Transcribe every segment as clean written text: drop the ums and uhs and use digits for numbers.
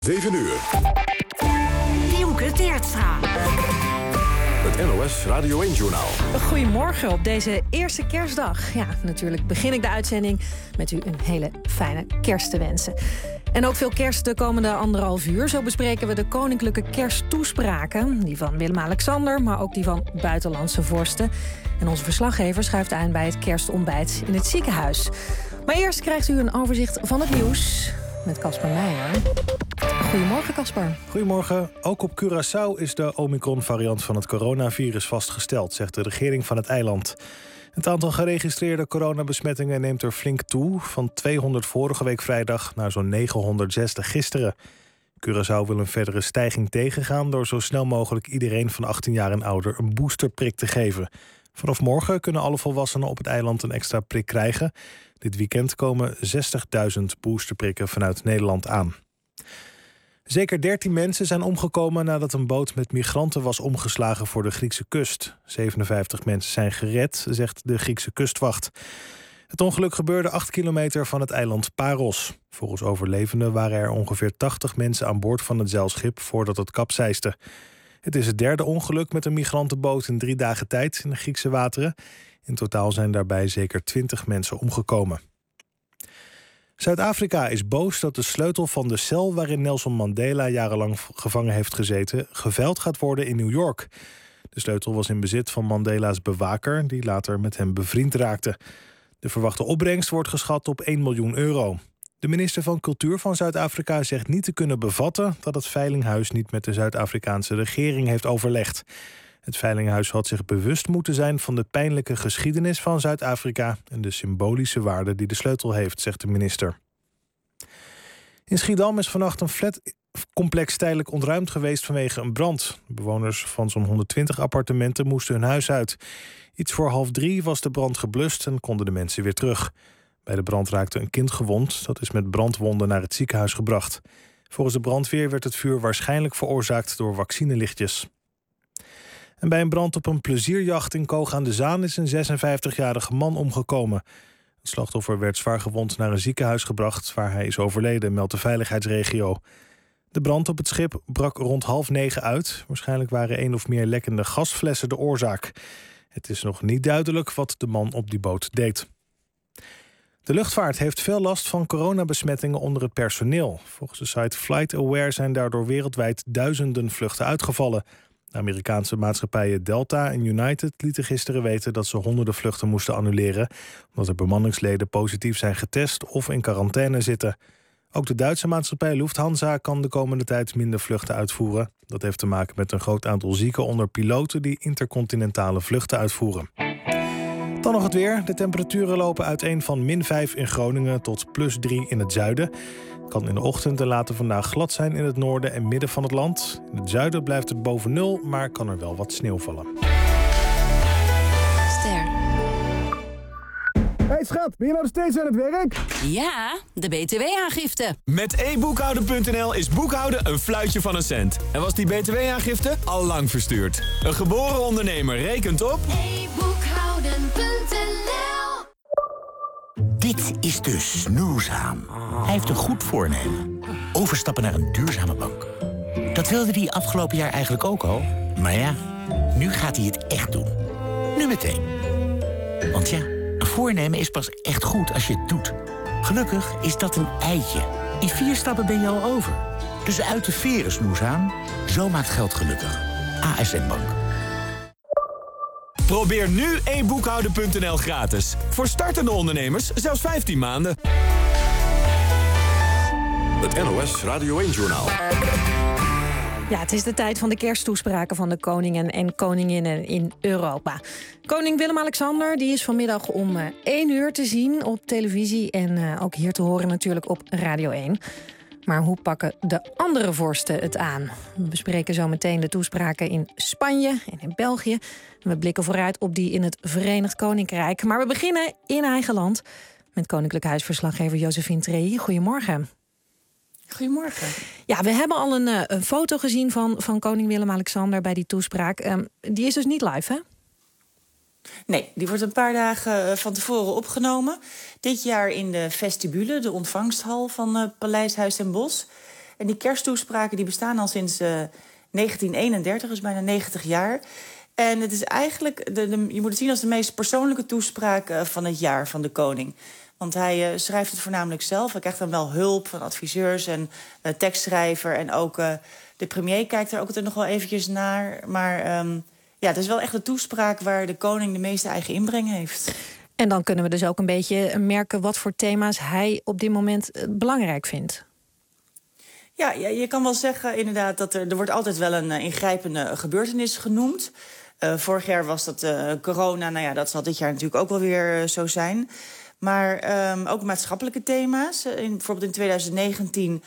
7 uur. Dielke Teertstra. Het NOS Radio 1-journaal. Goedemorgen op deze eerste kerstdag. Ja, natuurlijk begin ik de uitzending met u een hele fijne kerst te wensen. En ook veel kerst de komende 1,5 uur. Zo bespreken we de koninklijke kersttoespraken. Die van Willem-Alexander, maar ook die van buitenlandse vorsten. En onze verslaggever schuift aan bij het kerstontbijt in het ziekenhuis. Maar eerst krijgt u een overzicht van het nieuws met Casper Meijer. Goedemorgen, Casper. Goedemorgen. Ook op Curaçao is de Omicron-variant van het coronavirus vastgesteld, zegt de regering van het eiland. Het aantal geregistreerde coronabesmettingen neemt er flink toe, van 200 vorige week vrijdag naar zo'n 960 gisteren. Curaçao wil een verdere stijging tegengaan door zo snel mogelijk iedereen van 18 jaar en ouder een boosterprik te geven. Vanaf morgen kunnen alle volwassenen op het eiland een extra prik krijgen. Dit weekend komen 60.000 boosterprikken vanuit Nederland aan. Zeker 13 mensen zijn omgekomen nadat een boot met migranten was omgeslagen voor de Griekse kust. 57 mensen zijn gered, zegt de Griekse kustwacht. Het ongeluk gebeurde 8 kilometer van het eiland Paros. Volgens overlevenden waren er ongeveer 80 mensen aan boord van het zeilschip voordat het kapseisde. Het is het derde ongeluk met een migrantenboot in 3 dagen tijd in de Griekse wateren. In totaal zijn daarbij zeker 20 mensen omgekomen. Zuid-Afrika is boos dat de sleutel van de cel waarin Nelson Mandela jarenlang gevangen heeft gezeten geveild gaat worden in New York. De sleutel was in bezit van Mandela's bewaker, die later met hem bevriend raakte. De verwachte opbrengst wordt geschat op 1 miljoen euro. De minister van Cultuur van Zuid-Afrika zegt niet te kunnen bevatten dat het veilinghuis niet met de Zuid-Afrikaanse regering heeft overlegd. Het veilinghuis had zich bewust moeten zijn van de pijnlijke geschiedenis van Zuid-Afrika en de symbolische waarde die de sleutel heeft, zegt de minister. In Schiedam is vannacht een flatcomplex tijdelijk ontruimd geweest vanwege een brand. Bewoners van zo'n 120 appartementen moesten hun huis uit. Iets voor 2:30 was de brand geblust en konden de mensen weer terug. Bij de brand raakte een kind gewond. Dat is met brandwonden naar het ziekenhuis gebracht. Volgens de brandweer werd het vuur waarschijnlijk veroorzaakt door vaccinelichtjes. En bij een brand op een plezierjacht in Koog aan de Zaan is een 56-jarige man omgekomen. Het slachtoffer werd zwaar gewond naar een ziekenhuis gebracht waar hij is overleden, meldt de veiligheidsregio. De brand op het schip brak rond 8:30 uit. Waarschijnlijk waren 1 of meer lekkende gasflessen de oorzaak. Het is nog niet duidelijk wat de man op die boot deed. De luchtvaart heeft veel last van coronabesmettingen onder het personeel. Volgens de site FlightAware zijn daardoor wereldwijd duizenden vluchten uitgevallen. De Amerikaanse maatschappijen Delta en United lieten gisteren weten dat ze honderden vluchten moesten annuleren, omdat er bemanningsleden positief zijn getest of in quarantaine zitten. Ook de Duitse maatschappij Lufthansa kan de komende tijd minder vluchten uitvoeren. Dat heeft te maken met een groot aantal zieken onder piloten die intercontinentale vluchten uitvoeren. Dan nog het weer. De temperaturen lopen uiteen van -5 in Groningen tot +3 in het zuiden. Het kan in de ochtend en later vandaag glad zijn in het noorden en midden van het land. In het zuiden blijft het boven 0, maar kan er wel wat sneeuw vallen. Ster. Hey schat, ben je nou nog steeds aan het werk? Ja, de BTW-aangifte. Met e-boekhouden.nl is boekhouden een fluitje van een cent. En was die BTW-aangifte al lang verstuurd. Een geboren ondernemer rekent op... e-boekhouden.nl. Dit is de snoezaam. Hij heeft een goed voornemen. Overstappen naar een duurzame bank. Dat wilde hij afgelopen jaar eigenlijk ook al. Maar ja, nu gaat hij het echt doen. Nu meteen. Want ja, een voornemen is pas echt goed als je het doet. Gelukkig is dat een eitje. In 4 stappen ben je al over. Dus uit de veren, snoezaam. Zo maakt geld gelukkig. ASN Bank. Probeer nu e-boekhouden.nl gratis. Voor startende ondernemers zelfs 15 maanden. Het NOS Radio 1-journaal. Ja, het is de tijd van de kersttoespraken van de koningen en koninginnen in Europa. Koning Willem-Alexander die is vanmiddag om 1 uur te zien op televisie en ook hier te horen natuurlijk op Radio 1. Maar hoe pakken de andere vorsten het aan? We bespreken zo meteen de toespraken in Spanje en in België. We blikken vooruit op die in het Verenigd Koninkrijk. Maar we beginnen in eigen land met Koninklijk Huisverslaggever Josephine Trehi. Goedemorgen. Goedemorgen. Ja, we hebben al een foto gezien van koning Willem-Alexander bij die toespraak. Die is dus niet live, hè? Nee, die wordt een paar dagen van tevoren opgenomen. Dit jaar in de vestibule, de ontvangsthal van Paleis Huis ten Bosch. En die kersttoespraken die bestaan al sinds 1931, dus bijna 90 jaar. En het is eigenlijk, je moet het zien als de meest persoonlijke toespraak van het jaar van de koning. Want hij schrijft het voornamelijk zelf. Hij krijgt dan wel hulp van adviseurs en tekstschrijver. En ook de premier kijkt er ook altijd nog wel eventjes naar. Maar het is wel echt de toespraak waar de koning de meeste eigen inbreng heeft. En dan kunnen we dus ook een beetje merken wat voor thema's hij op dit moment belangrijk vindt. Ja, je kan wel zeggen inderdaad dat er wordt altijd wel een ingrijpende gebeurtenis genoemd. Vorig jaar was dat corona. Nou ja, dat zal dit jaar natuurlijk ook wel weer zo zijn. Maar ook maatschappelijke thema's. Bijvoorbeeld in 2019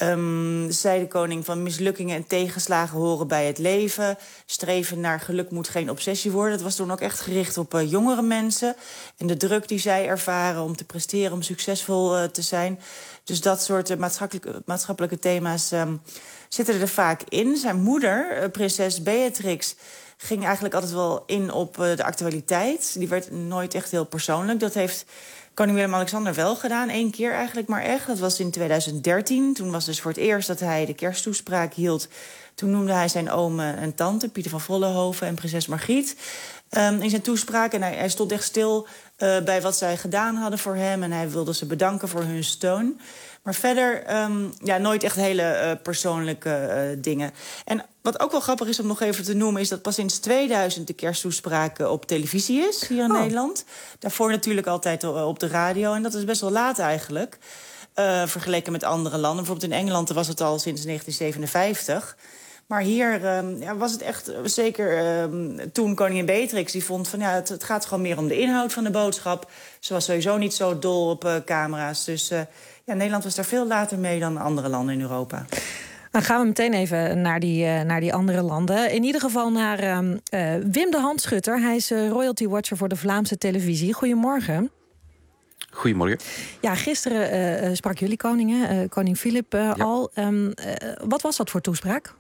zei de koning van mislukkingen en tegenslagen horen bij het leven. Streven naar geluk moet geen obsessie worden. Dat was toen ook echt gericht op jongere mensen. En de druk die zij ervaren om te presteren, om succesvol te zijn. Dus dat soort maatschappelijke thema's zitten er vaak in. Zijn moeder, prinses Beatrix, ging eigenlijk altijd wel in op de actualiteit. Die werd nooit echt heel persoonlijk. Dat heeft koning Willem-Alexander wel gedaan. 1 keer eigenlijk maar echt. Dat was in 2013. Toen was dus voor het eerst dat hij de kersttoespraak hield. Toen noemde hij zijn oom en tante, Pieter van Vollenhoven en prinses Margriet, in zijn toespraak. En hij stond echt stil bij wat zij gedaan hadden voor hem. En hij wilde ze bedanken voor hun steun. Maar verder nooit echt hele persoonlijke dingen. En wat ook wel grappig is om nog even te noemen, is dat pas sinds 2000 de kersttoespraak op televisie is hier in Nederland. Daarvoor natuurlijk altijd op de radio. En dat is best wel laat eigenlijk, vergeleken met andere landen. Bijvoorbeeld in Engeland was het al sinds 1957. Maar hier was het echt, zeker toen koningin Beatrix, die vond van het gaat gewoon meer om de inhoud van de boodschap. Ze was sowieso niet zo dol op camera's. Dus Nederland was daar veel later mee dan andere landen in Europa. Dan gaan we meteen even naar die andere landen. In ieder geval naar Wim de Handschutter. Hij is royalty watcher voor de Vlaamse televisie. Goedemorgen. Goedemorgen. Ja, gisteren sprak jullie koning Filip al. Wat was dat voor toespraak?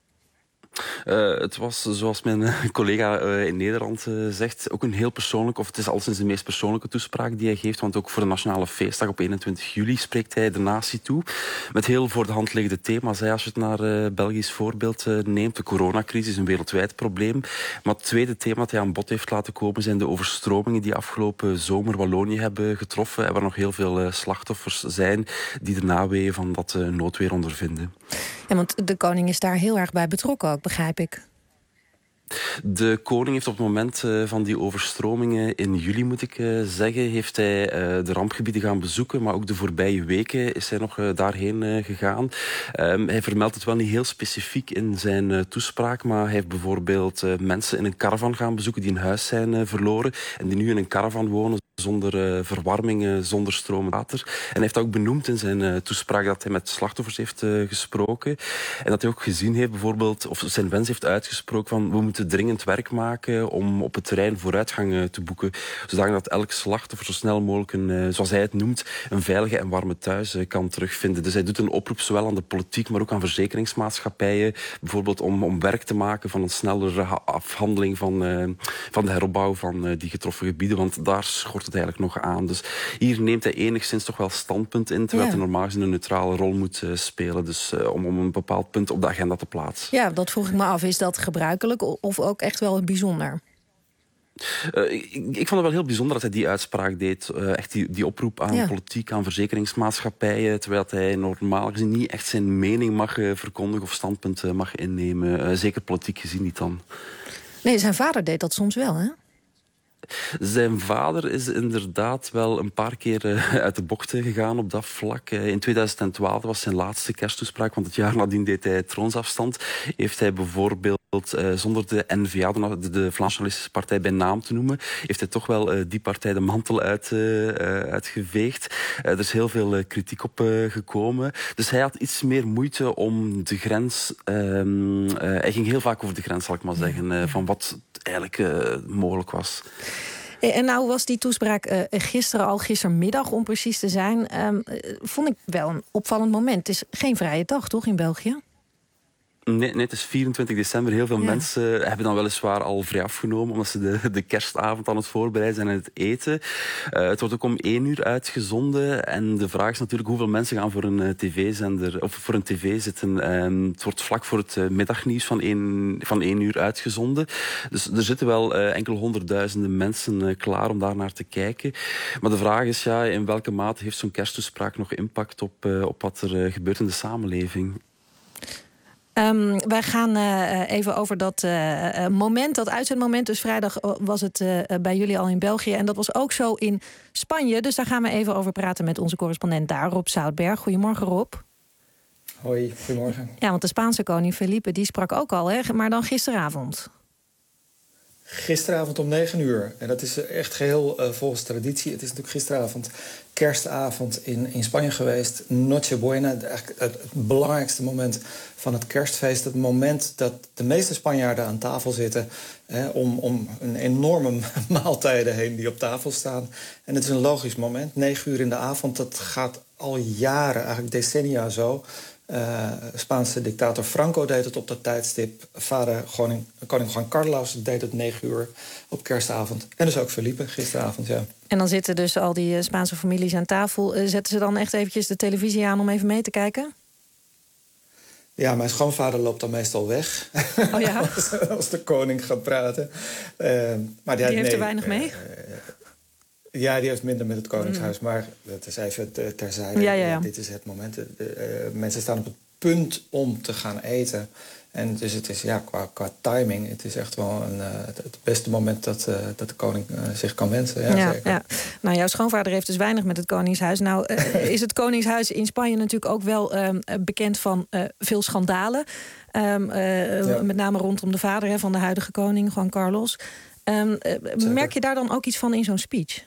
Het was, zoals mijn collega in Nederland zegt, ook een heel persoonlijke, of het is alleszins de meest persoonlijke toespraak die hij geeft, want ook voor de Nationale Feestdag op 21 juli spreekt hij de natie toe. Met heel voor de hand liggende thema's. Als je het naar Belgisch voorbeeld neemt, de coronacrisis is een wereldwijd probleem. Maar het tweede thema dat hij aan bod heeft laten komen zijn de overstromingen die afgelopen zomer Wallonië hebben getroffen en waar nog heel veel slachtoffers zijn die de naweeën van dat noodweer ondervinden. Ja, want de koning is daar heel erg bij betrokken ook, begrijp ik. De koning heeft op het moment van die overstromingen in juli, moet ik zeggen, heeft hij de rampgebieden gaan bezoeken, maar ook de voorbije weken is hij nog daarheen gegaan. Hij vermeldt het wel niet heel specifiek in zijn toespraak, maar hij heeft bijvoorbeeld mensen in een caravan gaan bezoeken die een huis zijn verloren en die nu in een caravan wonen zonder verwarming, zonder stroom en water. En hij heeft ook benoemd in zijn toespraak dat hij met slachtoffers heeft gesproken. En dat hij ook gezien heeft bijvoorbeeld, of zijn wens heeft uitgesproken van we moeten dringend werk maken om op het terrein vooruitgang te boeken. Zodat elk slachtoffer zo snel mogelijk zoals hij het noemt, een veilige en warme thuis kan terugvinden. Dus hij doet een oproep zowel aan de politiek, maar ook aan verzekeringsmaatschappijen. Bijvoorbeeld om werk te maken van een snellere afhandeling van de heropbouw van die getroffen gebieden. Want daar schort het eigenlijk nog aan. Dus hier neemt hij enigszins toch wel standpunt in, terwijl hij normaal gezien een neutrale rol moet spelen. Dus om een bepaald punt op de agenda te plaatsen. Ja, dat vroeg ik me af. Is dat gebruikelijk of ook echt wel bijzonder? Ik vond het wel heel bijzonder dat hij die uitspraak deed. Echt die oproep aan politiek, aan verzekeringsmaatschappijen. Terwijl hij normaal gezien niet echt zijn mening mag verkondigen of standpunt mag innemen. Zeker politiek gezien niet dan. Nee, zijn vader deed dat soms wel, hè? Zijn vader is inderdaad wel een paar keer uit de bocht gegaan op dat vlak. In 2012 was zijn laatste kersttoespraak, want het jaar nadien deed hij troonsafstand. Heeft hij bijvoorbeeld, zonder de N-VA, de Vlaamse Nationalistische Partij bij naam te noemen, heeft hij toch wel die partij de mantel uitgeveegd. Er is heel veel kritiek op gekomen. Dus hij had iets meer moeite om de grens... hij ging heel vaak over de grens, zal ik maar zeggen, van wat eigenlijk mogelijk was. En nou was die toespraak gistermiddag om precies te zijn. Vond ik wel een opvallend moment. Het is geen vrije dag, toch, in België? Nee, het is 24 december. Heel veel mensen hebben dan weliswaar al vrij afgenomen, omdat ze de kerstavond aan het voorbereiden zijn en het eten. Het wordt ook om 1 uur uitgezonden. En de vraag is natuurlijk hoeveel mensen gaan voor een tv-zender of voor een tv zitten. Het wordt vlak voor het middagnieuws van 1 uur uitgezonden. Dus er zitten wel enkele honderdduizenden mensen klaar om daar naar te kijken. Maar de vraag is, in welke mate heeft zo'n kersttoespraak nog impact op wat er gebeurt in de samenleving? Wij gaan even over dat moment, dat uitzendmoment. Dus vrijdag was het bij jullie al in België. En dat was ook zo in Spanje. Dus daar gaan we even over praten met onze correspondent daar, Rob Zoutberg. Goedemorgen, Rob. Hoi, goedemorgen. Ja, want de Spaanse koning Felipe, die sprak ook al, hè? Maar dan gisteravond. Gisteravond om 9 uur. En dat is echt geheel volgens traditie. Het is natuurlijk gisteravond kerstavond in Spanje geweest. Nochebuena, eigenlijk het belangrijkste moment van het kerstfeest. Het moment dat de meeste Spanjaarden aan tafel zitten om een enorme maaltijden heen die op tafel staan. En het is een logisch moment. 9 uur in de avond, dat gaat al jaren, eigenlijk decennia zo. Spaanse dictator Franco deed het op dat tijdstip. Koning Juan Carlos deed het 9 uur op kerstavond. En dus ook Felipe gisteravond, ja. En dan zitten dus al die Spaanse families aan tafel. Zetten ze dan echt eventjes de televisie aan om even mee te kijken? Ja, mijn schoonvader loopt dan meestal weg. Oh ja? als de koning gaat praten. Maar die heeft er weinig mee? Ja, die heeft minder met het Koningshuis. Maar dat is even terzijde. Ja. Dit is het moment. Mensen staan op het punt om te gaan eten. En dus het is qua timing, het is echt wel het beste moment dat de koning zich kan wensen. Ja, zeker. Ja. Nou, jouw schoonvader heeft dus weinig met het Koningshuis. Nou, is het Koningshuis in Spanje natuurlijk ook wel bekend van veel schandalen. Met name rondom de vader van de huidige koning, Juan Carlos. Merk je daar dan ook iets van in zo'n speech?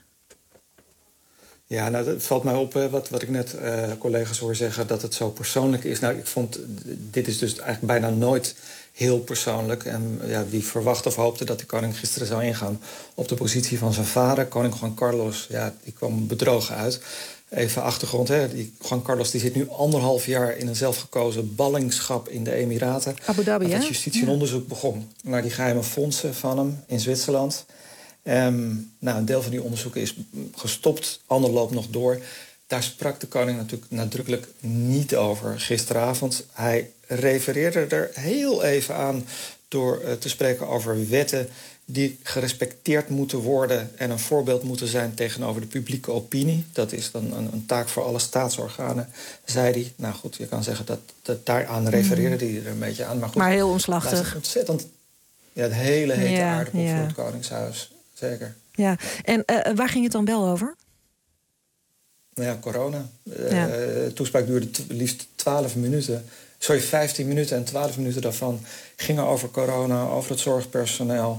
Ja, nou, het valt mij op wat ik net collega's hoor zeggen, dat het zo persoonlijk is. Nou, ik vond, dit is dus eigenlijk bijna nooit heel persoonlijk. En wie verwacht of hoopte dat de koning gisteren zou ingaan op de positie van zijn vader, koning Juan Carlos, die kwam bedrogen uit. Even achtergrond, die Juan Carlos die zit nu 1,5 jaar in een zelfgekozen ballingschap in de Emiraten. Abu Dhabi, dat justitie een onderzoek begon naar die geheime fondsen van hem in Zwitserland. Een deel van die onderzoeken is gestopt, ander loopt nog door. Daar sprak de koning natuurlijk nadrukkelijk niet over gisteravond. Hij refereerde er heel even aan door te spreken over wetten die gerespecteerd moeten worden en een voorbeeld moeten zijn tegenover de publieke opinie. Dat is dan een taak voor alle staatsorganen, zei hij. Nou goed, je kan zeggen dat daaraan refereerde hij er een beetje aan. Maar heel omslachtig. Ontzettend, het hele hete aardappel voor het Koningshuis. Zeker. Ja, en waar ging het dan wel over? Nou ja, corona. De toespraak duurde liefst 15 minuten. En 12 minuten daarvan gingen over corona, over het zorgpersoneel.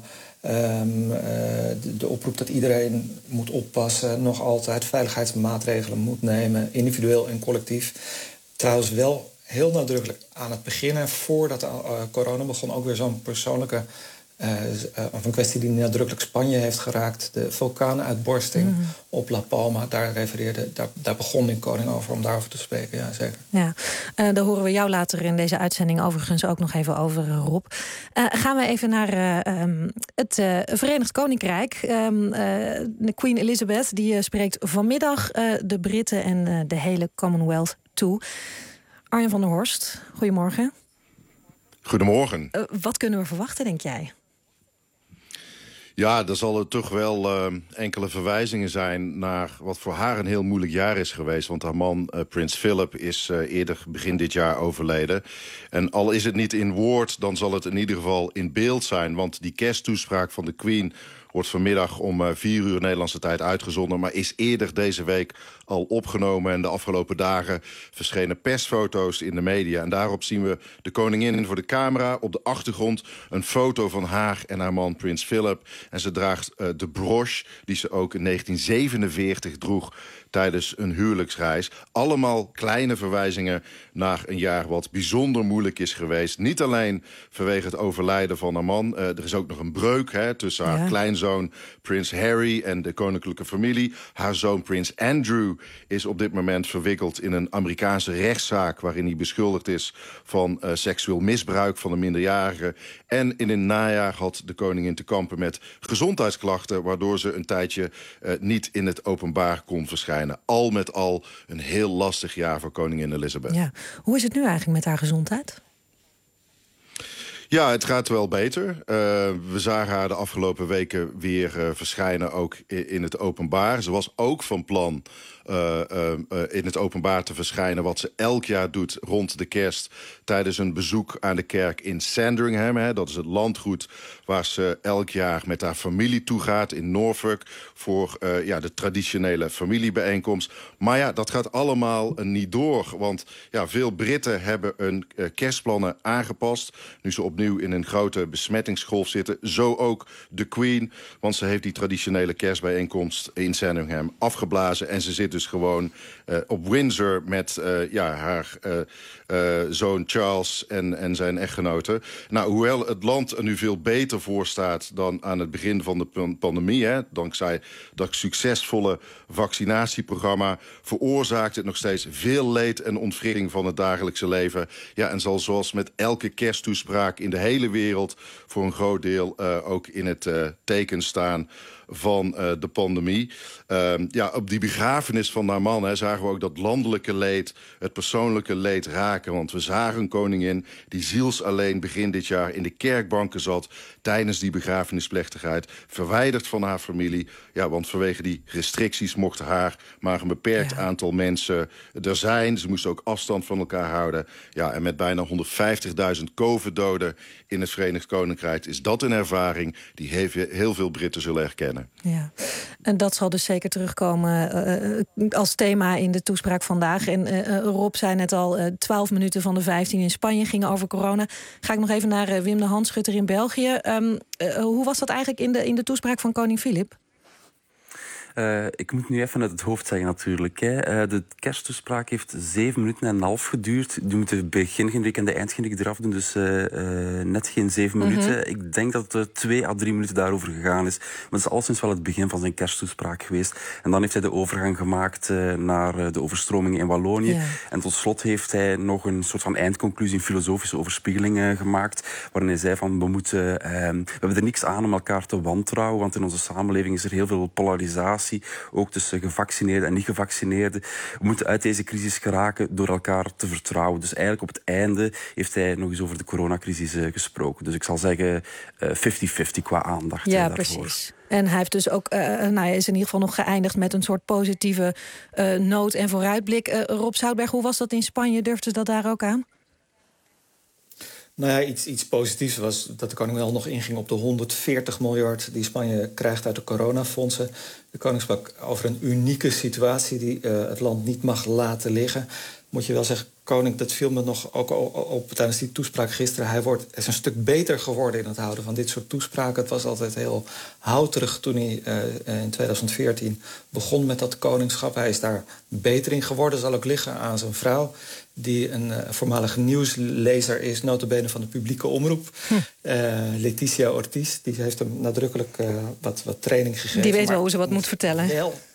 De oproep dat iedereen moet oppassen, nog altijd veiligheidsmaatregelen moet nemen, individueel en collectief. Trouwens wel heel nadrukkelijk aan het begin, voordat corona begon, ook weer zo'n persoonlijke of een kwestie die nadrukkelijk Spanje heeft geraakt. De vulkaanuitborsting op La Palma. Daar begon de koning over om daarover te spreken. Ja, zeker. Ja, daar horen we jou later in deze uitzending overigens ook nog even over, Rob. Gaan we even naar het Verenigd Koninkrijk. Queen Elizabeth die spreekt vanmiddag de Britten en de hele Commonwealth toe. Arjen van der Horst, goedemorgen. Goedemorgen. Wat kunnen we verwachten, denk jij? Ja, er zal er toch wel enkele verwijzingen zijn naar wat voor haar een heel moeilijk jaar is geweest. Want haar man, prins Philip, is eerder begin dit jaar overleden. En al is het niet in woord, dan zal het in ieder geval in beeld zijn. Want die kersttoespraak van de Queen wordt vanmiddag om 4 uur Nederlandse tijd uitgezonden, maar is eerder deze week al opgenomen. En de afgelopen dagen verschenen persfoto's in de media. En daarop zien we de koningin voor de camera. Op de achtergrond een foto van haar en haar man prins Philip. En ze draagt de broche die ze ook in 1947 droeg tijdens een huwelijksreis. Allemaal kleine verwijzingen naar een jaar wat bijzonder moeilijk is geweest. Niet alleen vanwege het overlijden van haar man. Er is ook nog een breuk tussen haar kleinzoon Prins Harry en de koninklijke familie. Haar zoon Prins Andrew is op dit moment verwikkeld in een Amerikaanse rechtszaak waarin hij beschuldigd is van seksueel misbruik van een minderjarige. En in het najaar had de koningin te kampen met gezondheidsklachten, waardoor ze een tijdje niet in het openbaar kon verschijnen. Al met al een heel lastig jaar voor koningin Elizabeth. Ja. Hoe is het nu eigenlijk met haar gezondheid? Ja, het gaat wel beter. We zagen haar de afgelopen weken weer verschijnen, ook in het openbaar. Ze was ook van plan in het openbaar te verschijnen, wat ze elk jaar doet rond de kerst tijdens een bezoek aan de kerk in Sandringham. Dat is het landgoed waar ze elk jaar met haar familie toe gaat in Norfolk voor de traditionele familiebijeenkomst. Maar ja, dat gaat allemaal niet door, want veel Britten hebben hun kerstplannen aangepast nu ze opnieuw in een grote besmettingsgolf zitten. Zo ook de Queen, want ze heeft die traditionele kerstbijeenkomst in Sandringham afgeblazen en ze zit dus gewoon op Windsor met haar zoon Charles en zijn echtgenote. Nou, hoewel het land er nu veel beter voor staat dan aan het begin van de pandemie, dankzij dat succesvolle vaccinatieprogramma, veroorzaakt het nog steeds veel leed en ontwrichting van het dagelijkse leven. Ja, en zal zoals met elke kersttoespraak in de hele wereld voor een groot deel ook in het teken staan van de pandemie. Op die begrafenis van haar man zagen we ook dat landelijke leed, het persoonlijke leed raken. Want we zagen een koningin die zielsalleen begin dit jaar in de kerkbanken zat tijdens die begrafenisplechtigheid, verwijderd van haar familie. Ja, want vanwege die restricties mochten haar maar een beperkt aantal mensen er zijn. Ze moesten ook afstand van elkaar houden. Ja, en met bijna 150.000 COVID-doden in het Verenigd Koninkrijk is dat een ervaring die heel veel Britten zullen herkennen. Ja, en dat zal dus zeker terugkomen als thema in de toespraak vandaag. En Rob zei net al, 12 minuten van de 15 in Spanje gingen over corona. Ga ik nog even naar Wim de Handschutter in België. Hoe was dat eigenlijk in de toespraak van koning Filip? Ik moet nu even uit het hoofd zeggen natuurlijk. De kersttoespraak heeft 7 minuten en een half geduurd. Die moeten het begin en de eindgenrik eraf doen, dus net geen 7 minuten. Ik denk dat het 2 à 3 minuten daarover gegaan is. Maar het is alleszins wel het begin van zijn kersttoespraak geweest. En dan heeft hij de overgang gemaakt naar de overstromingen in Wallonië. Ja. En tot slot heeft hij nog een soort van eindconclusie, een filosofische overspiegeling gemaakt, waarin hij zei van we hebben er niks aan om elkaar te wantrouwen, want in onze samenleving is er heel veel polarisatie, ook tussen gevaccineerden en niet-gevaccineerden. We moeten uit deze crisis geraken door elkaar te vertrouwen. Dus eigenlijk op het einde heeft hij nog eens over de coronacrisis gesproken. Dus ik zal zeggen 50-50 qua aandacht. Ja, precies. En hij heeft dus ook, hij is in ieder geval nog geëindigd met een soort positieve noot en vooruitblik. Rob Zoutberg, hoe was dat in Spanje? Durfde dat daar ook aan? Nou ja, iets positiefs was dat de koning wel nog inging op de 140 miljard die Spanje krijgt uit de coronafondsen. De koning sprak over een unieke situatie die het land niet mag laten liggen. Moet je wel zeggen, koning, dat viel me nog ook op tijdens die toespraak gisteren. Hij is een stuk beter geworden in het houden van dit soort toespraken. Het was altijd heel houterig toen hij in 2014 begon met dat koningschap. Hij is daar beter in geworden. Zal ook liggen aan zijn vrouw, die een voormalige nieuwslezer is, nota bene van de publieke omroep. Leticia Ortiz, die heeft hem nadrukkelijk wat training gegeven. Die weet wel hoe ze wat moet vertellen.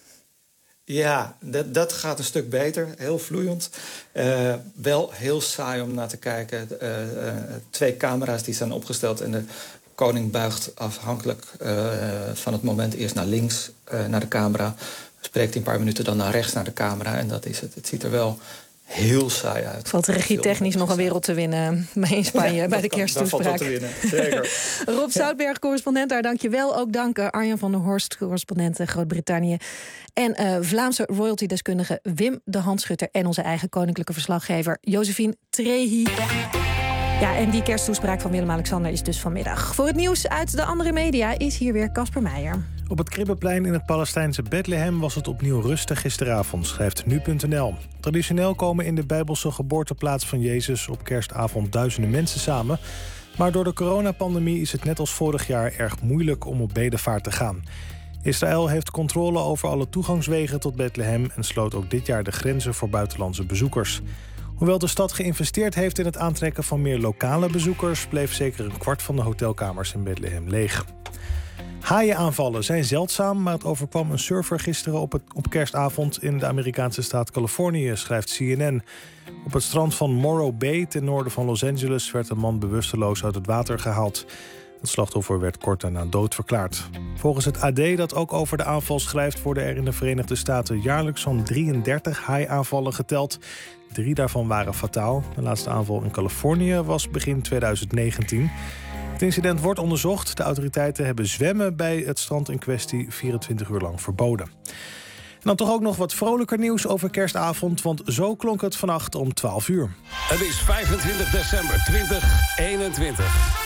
Ja, dat gaat een stuk beter. Heel vloeiend. Wel heel saai om naar te kijken. 2 camera's die zijn opgesteld en de koning buigt afhankelijk van het moment eerst naar links naar de camera. Spreekt een paar minuten dan naar rechts naar de camera. En dat is het. Het ziet er wel heel saai uit. Valt regietechnisch nog een wereld te winnen in Spanje bij de kersttoespraak. Daar valt wat te winnen, zeker. Rob Zoutberg, correspondent, daar dank je wel. Ook dank Arjan van der Horst, correspondent Groot-Brittannië. En Vlaamse royalty-deskundige Wim de Handschutter en onze eigen koninklijke verslaggever Josephine Trehi. Ja, en die kersttoespraak van Willem-Alexander is dus vanmiddag. Voor het nieuws uit de andere media is hier weer Casper Meijer. Op het Kribbeplein in het Palestijnse Bethlehem was het opnieuw rustig gisteravond, schrijft nu.nl. Traditioneel komen in de Bijbelse geboorteplaats van Jezus op kerstavond duizenden mensen samen. Maar door de coronapandemie is het net als vorig jaar erg moeilijk om op bedevaart te gaan. Israël heeft controle over alle toegangswegen tot Bethlehem en sloot ook dit jaar de grenzen voor buitenlandse bezoekers. Hoewel de stad geïnvesteerd heeft in het aantrekken van meer lokale bezoekers, bleef zeker een kwart van de hotelkamers in Bethlehem leeg. Haaienaanvallen zijn zeldzaam, maar het overkwam een surfer gisteren op kerstavond in de Amerikaanse staat Californië, schrijft CNN. Op het strand van Morro Bay ten noorden van Los Angeles werd een man bewusteloos uit het water gehaald. Het slachtoffer werd kort daarna dood verklaard. Volgens het AD, dat ook over de aanval schrijft, worden er in de Verenigde Staten jaarlijks zo'n 33 haaiaanvallen geteld. 3 daarvan waren fataal. De laatste aanval in Californië was begin 2019. Het incident wordt onderzocht. De autoriteiten hebben zwemmen bij het strand in kwestie 24 uur lang verboden. En dan toch ook nog wat vrolijker nieuws over kerstavond, want zo klonk het vannacht om 12 uur. Het is 25 december 2021.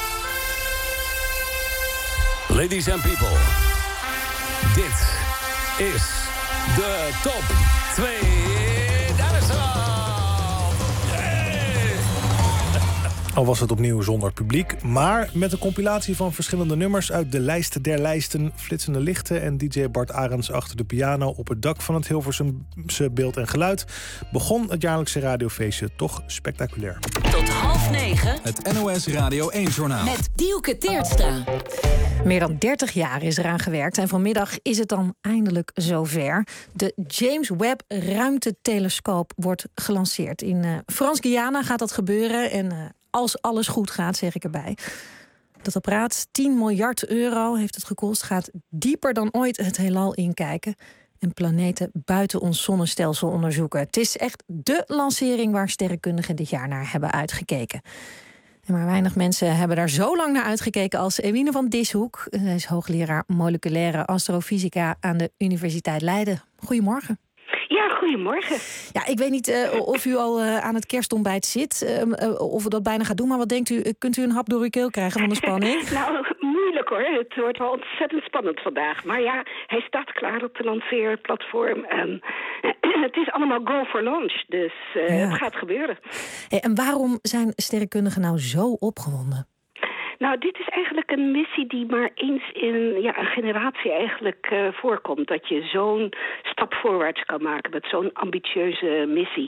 Ladies and people, dit is de top 2000. Al was het opnieuw zonder publiek, maar met een compilatie van verschillende nummers uit de lijsten der lijsten, flitsende lichten en DJ Bart Arends achter de piano op het dak van het Hilversumse Beeld en Geluid, begon het jaarlijkse radiofeestje toch spectaculair. Tot 8:30. Het NOS Radio 1-journaal. Met Dielke Teertstra. Meer dan 30 jaar is eraan gewerkt en vanmiddag is het dan eindelijk zover. De James Webb ruimtetelescoop wordt gelanceerd. In Frans-Guyana gaat dat gebeuren en als alles goed gaat, zeg ik erbij. Dat apparaat, 10 miljard euro heeft het gekost, gaat dieper dan ooit het heelal inkijken en planeten buiten ons zonnestelsel onderzoeken. Het is echt dé lancering waar sterrenkundigen dit jaar naar hebben uitgekeken. En maar weinig mensen hebben daar zo lang naar uitgekeken als Ewine van Dishoek. Zij is hoogleraar moleculaire astrofysica aan de Universiteit Leiden. Goedemorgen. Ja, goedemorgen. Ja, ik weet niet of u al aan het kerstontbijt zit, of u dat bijna gaat doen. Maar wat denkt u, kunt u een hap door uw keel krijgen van de spanning? Nou, moeilijk hoor. Het wordt wel ontzettend spannend vandaag. Maar ja, hij staat klaar op de lanceerplatform. En het is allemaal go for launch, dus het gaat gebeuren. Hey, en waarom zijn sterrenkundigen nou zo opgewonden? Nou, dit is eigenlijk een missie die maar eens in een generatie eigenlijk voorkomt. Dat je zo'n stap voorwaarts kan maken met zo'n ambitieuze missie.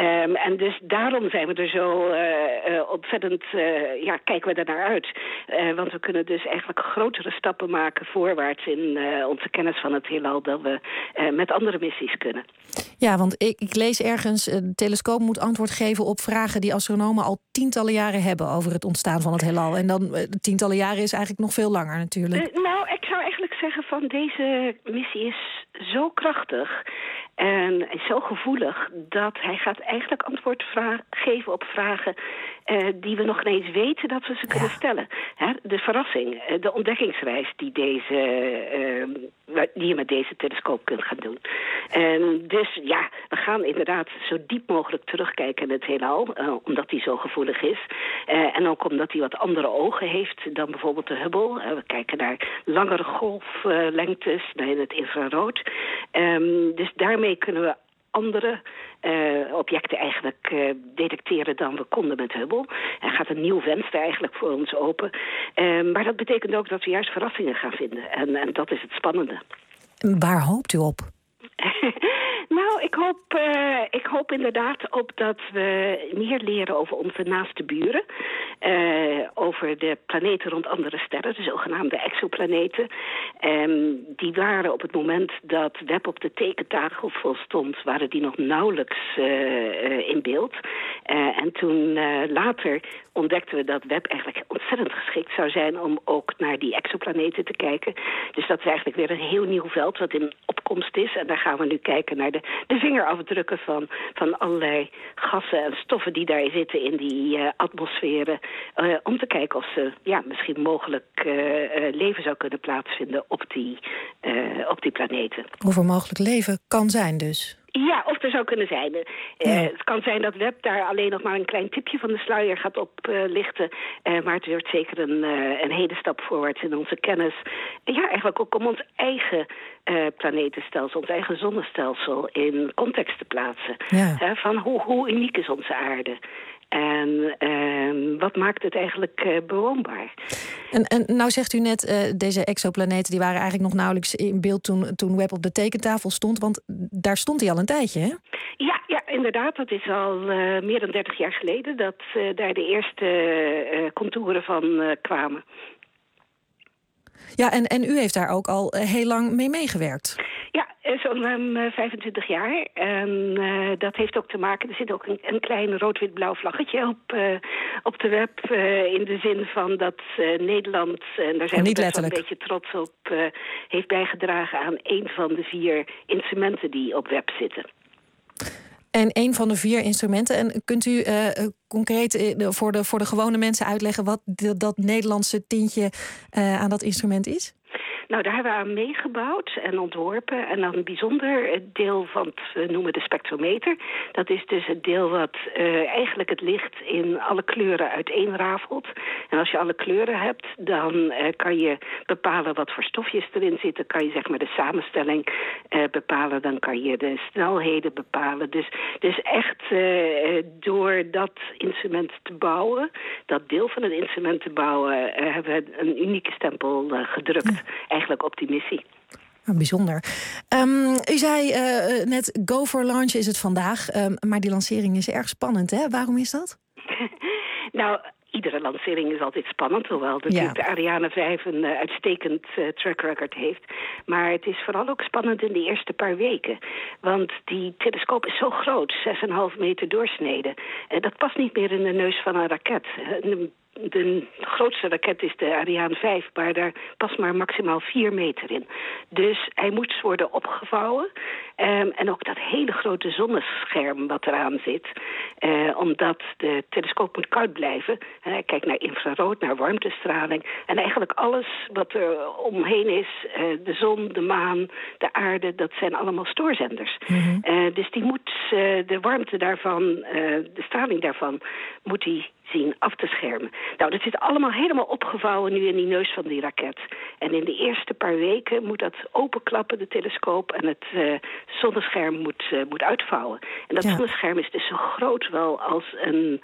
En dus daarom zijn we er zo ontzettend, kijken we er naar uit. Want we kunnen dus eigenlijk grotere stappen maken voorwaarts in onze kennis van het heelal dan we met andere missies kunnen. Ja, want ik lees ergens, de telescoop moet antwoord geven op vragen die astronomen al tientallen jaren hebben over het ontstaan van het heelal. En dan tientallen jaren is eigenlijk nog veel langer natuurlijk. Nou, ik zou eigenlijk zeggen van deze missie is zo krachtig en zo gevoelig dat hij gaat eigenlijk antwoord geven op vragen die we nog ineens weten dat we ze kunnen stellen. De verrassing, de ontdekkingsreis die je met deze telescoop kunt gaan doen. En dus ja, we gaan inderdaad zo diep mogelijk terugkijken in het heelal, omdat hij zo gevoelig is. En ook omdat hij wat andere ogen heeft dan bijvoorbeeld de Hubble. We kijken naar langere golflengtes, naar het infrarood. Dus daarmee kunnen we andere objecten eigenlijk detecteren dan we konden met Hubble. Er gaat een nieuw venster eigenlijk voor ons open. Maar dat betekent ook dat we juist verrassingen gaan vinden. En dat is het spannende. Waar hoopt u op? Nou, ik hoop inderdaad op dat we meer leren over onze naaste buren. Over de planeten rond andere sterren, de zogenaamde exoplaneten. Die waren op het moment dat Webb op de tekentafel stond, waren die nog nauwelijks in beeld. En toen later ontdekten we dat Webb eigenlijk ontzettend geschikt zou zijn om ook naar die exoplaneten te kijken. Dus dat is eigenlijk weer een heel nieuw veld wat in opkomst is. En daar gaan we nu kijken naar de vingerafdrukken van allerlei gassen en stoffen die daar zitten in die atmosferen. Om te kijken of ze misschien mogelijk leven zou kunnen plaatsvinden op die planeten. Of er mogelijk leven kan zijn dus. Ja, of er zou kunnen zijn. Het kan zijn dat Webb daar alleen nog maar een klein tipje van de sluier gaat oplichten. Maar het wordt zeker een hele stap voorwaarts in onze kennis. Ja, eigenlijk ook om ons eigen planetenstelsel, ons eigen zonnestelsel in context te plaatsen. Ja. Van hoe uniek is onze aarde? En wat maakt het eigenlijk bewoonbaar? En nou zegt u net, deze exoplaneten die waren eigenlijk nog nauwelijks in beeld toen Webb op de tekentafel stond. Want daar stond hij al een tijdje, hè? Ja, inderdaad. Dat is al meer dan 30 jaar geleden dat daar de eerste contouren van kwamen. Ja, en u heeft daar ook al heel lang mee meegewerkt. Ja, zo'n 25 jaar. En dat heeft ook te maken, er zit ook een klein rood-wit-blauw vlaggetje op de web. In de zin van dat Nederland, en daar zijn we best wel een beetje trots op, heeft bijgedragen aan 1 van de 4 instrumenten die op web zitten. En 1 van de 4 instrumenten. En kunt u concreet voor de gewone mensen uitleggen wat dat Nederlandse tintje aan dat instrument is? Nou, daar hebben we aan meegebouwd en ontworpen. En dan een bijzonder deel van het noemen de spectrometer. Dat is dus het deel wat eigenlijk het licht in alle kleuren uiteenrafelt. En als je alle kleuren hebt, dan kan je bepalen wat voor stofjes erin zitten. Kan je zeg maar de samenstelling bepalen. Dan kan je de snelheden bepalen. Dus echt door dat instrument te bouwen, dat deel van het instrument te bouwen, hebben we een unieke stempel gedrukt. Eigenlijk op die missie. Bijzonder. U zei net, go for launch is het vandaag. Maar die lancering is erg spannend, hè? Waarom is dat? Nou, iedere lancering is altijd spannend, hoewel natuurlijk de Ariane 5 een uitstekend track record heeft. Maar het is vooral ook spannend in de eerste paar weken. Want die telescoop is zo groot, 6,5 meter doorsnede. Dat past niet meer in de neus van een raket. De grootste raket is de Ariane 5, maar daar past maar maximaal 4 meter in. Dus hij moet worden opgevouwen. En ook dat hele grote zonnescherm wat eraan zit. Omdat de telescoop moet koud blijven. Kijk naar infrarood, naar warmtestraling. En eigenlijk alles wat er omheen is, de zon, de maan, de aarde, dat zijn allemaal stoorzenders. Dus die moet de warmte daarvan, de straling daarvan, moet hij zien af te schermen. Nou, dat zit allemaal helemaal opgevouwen nu in die neus van die raket. En in de eerste paar weken moet dat openklappen, de telescoop, en het zonnescherm moet uitvouwen. En dat zonnescherm is dus zo groot wel als een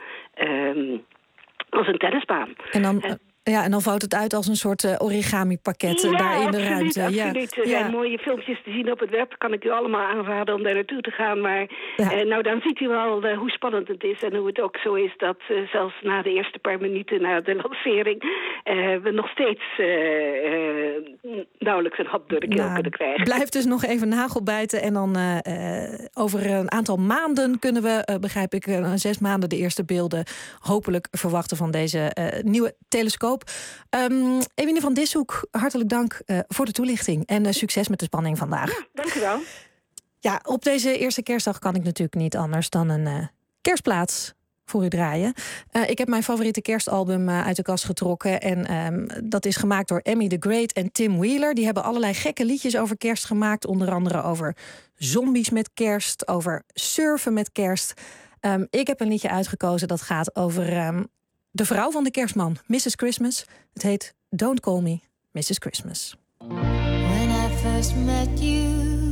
tennisbaan. En dan vouwt het uit als een soort origami-pakket daar in de ruimte. Absoluut. Er zijn mooie filmpjes te zien op het web. Kan ik u allemaal aanraden om daar naartoe te gaan. Maar nou, dan ziet u wel hoe spannend het is. En hoe het ook zo is dat zelfs na de eerste paar minuten na de lancering we nog steeds nauwelijks een hap door de keel kunnen krijgen. Blijf dus nog even nagelbijten. En dan over een aantal maanden kunnen we, begrijp ik, 6 maanden de eerste beelden hopelijk verwachten van deze nieuwe telescoop. Ewine van Dishoek, hartelijk dank voor de toelichting. En succes met de spanning vandaag. Ja, dank u wel. Ja, op deze eerste kerstdag kan ik natuurlijk niet anders dan een kerstplaats voor u draaien. Ik heb mijn favoriete kerstalbum uit de kast getrokken. En dat is gemaakt door Emmy the Great en Tim Wheeler. Die hebben allerlei gekke liedjes over kerst gemaakt. Onder andere over zombies met kerst, over surfen met kerst. Ik heb een liedje uitgekozen dat gaat over de vrouw van de kerstman, Mrs. Christmas. Het heet Don't Call Me Mrs. Christmas. When I first met you,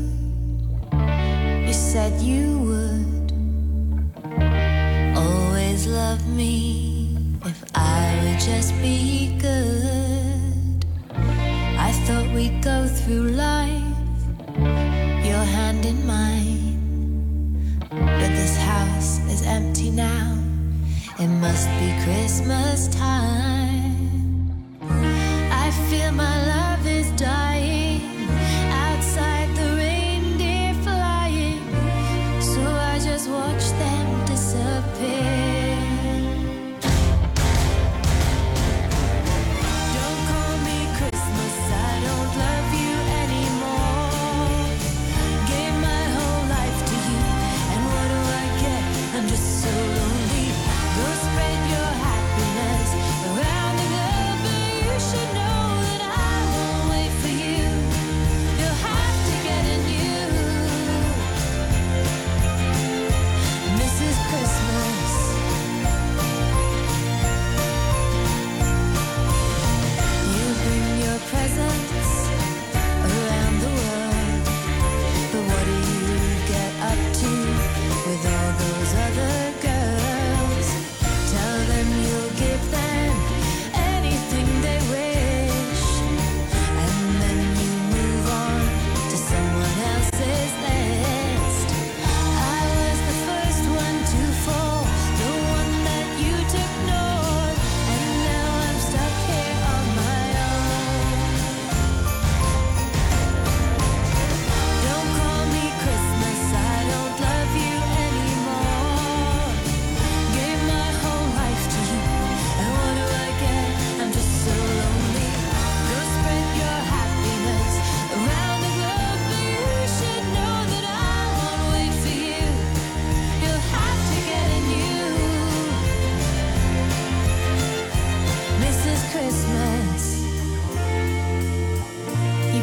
you said you would always love me if I would just be good. I thought we'd go through life, your hand in mine. But this house is empty now. It must be Christmas time. I feel my love is dying outside, the reindeer flying. So I just watch them disappear. Don't call me Christmas, I don't love you anymore. Gave my whole life to you, and what do I get? I'm just so lonely. Go spread your happiness around the globe, but you should know that I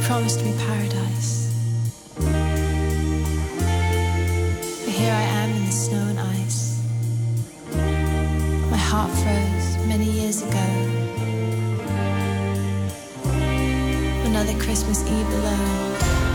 promised me paradise. But here I am in the snow and ice. My heart froze many years ago. Another Christmas Eve alone.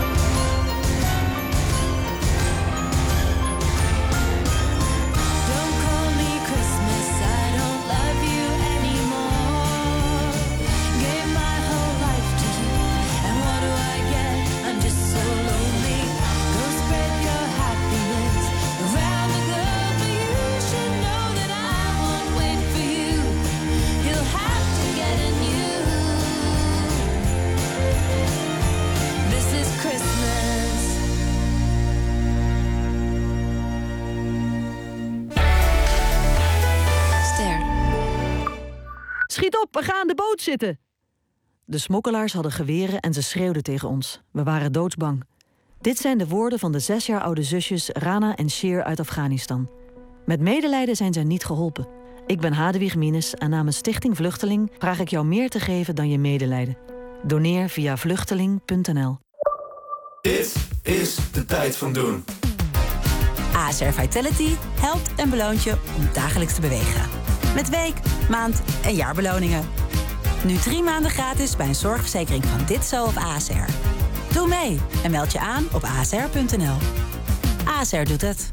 Schiet op, we gaan aan de boot zitten. De smokkelaars hadden geweren en ze schreeuwden tegen ons. We waren doodsbang. Dit zijn de woorden van de 6 jaar oude zusjes Rana en Sheer uit Afghanistan. Met medelijden zijn zij niet geholpen. Ik ben Hadewig Minnes en namens Stichting Vluchteling vraag ik jou meer te geven dan je medelijden. Doneer via vluchteling.nl. Dit is de tijd van doen. ASR Vitality helpt en beloont je om dagelijks te bewegen. Met week, maand en jaarbeloningen. Nu 3 maanden gratis bij een zorgverzekering van Ditzo of ASR. Doe mee en meld je aan op asr.nl. ASR doet het.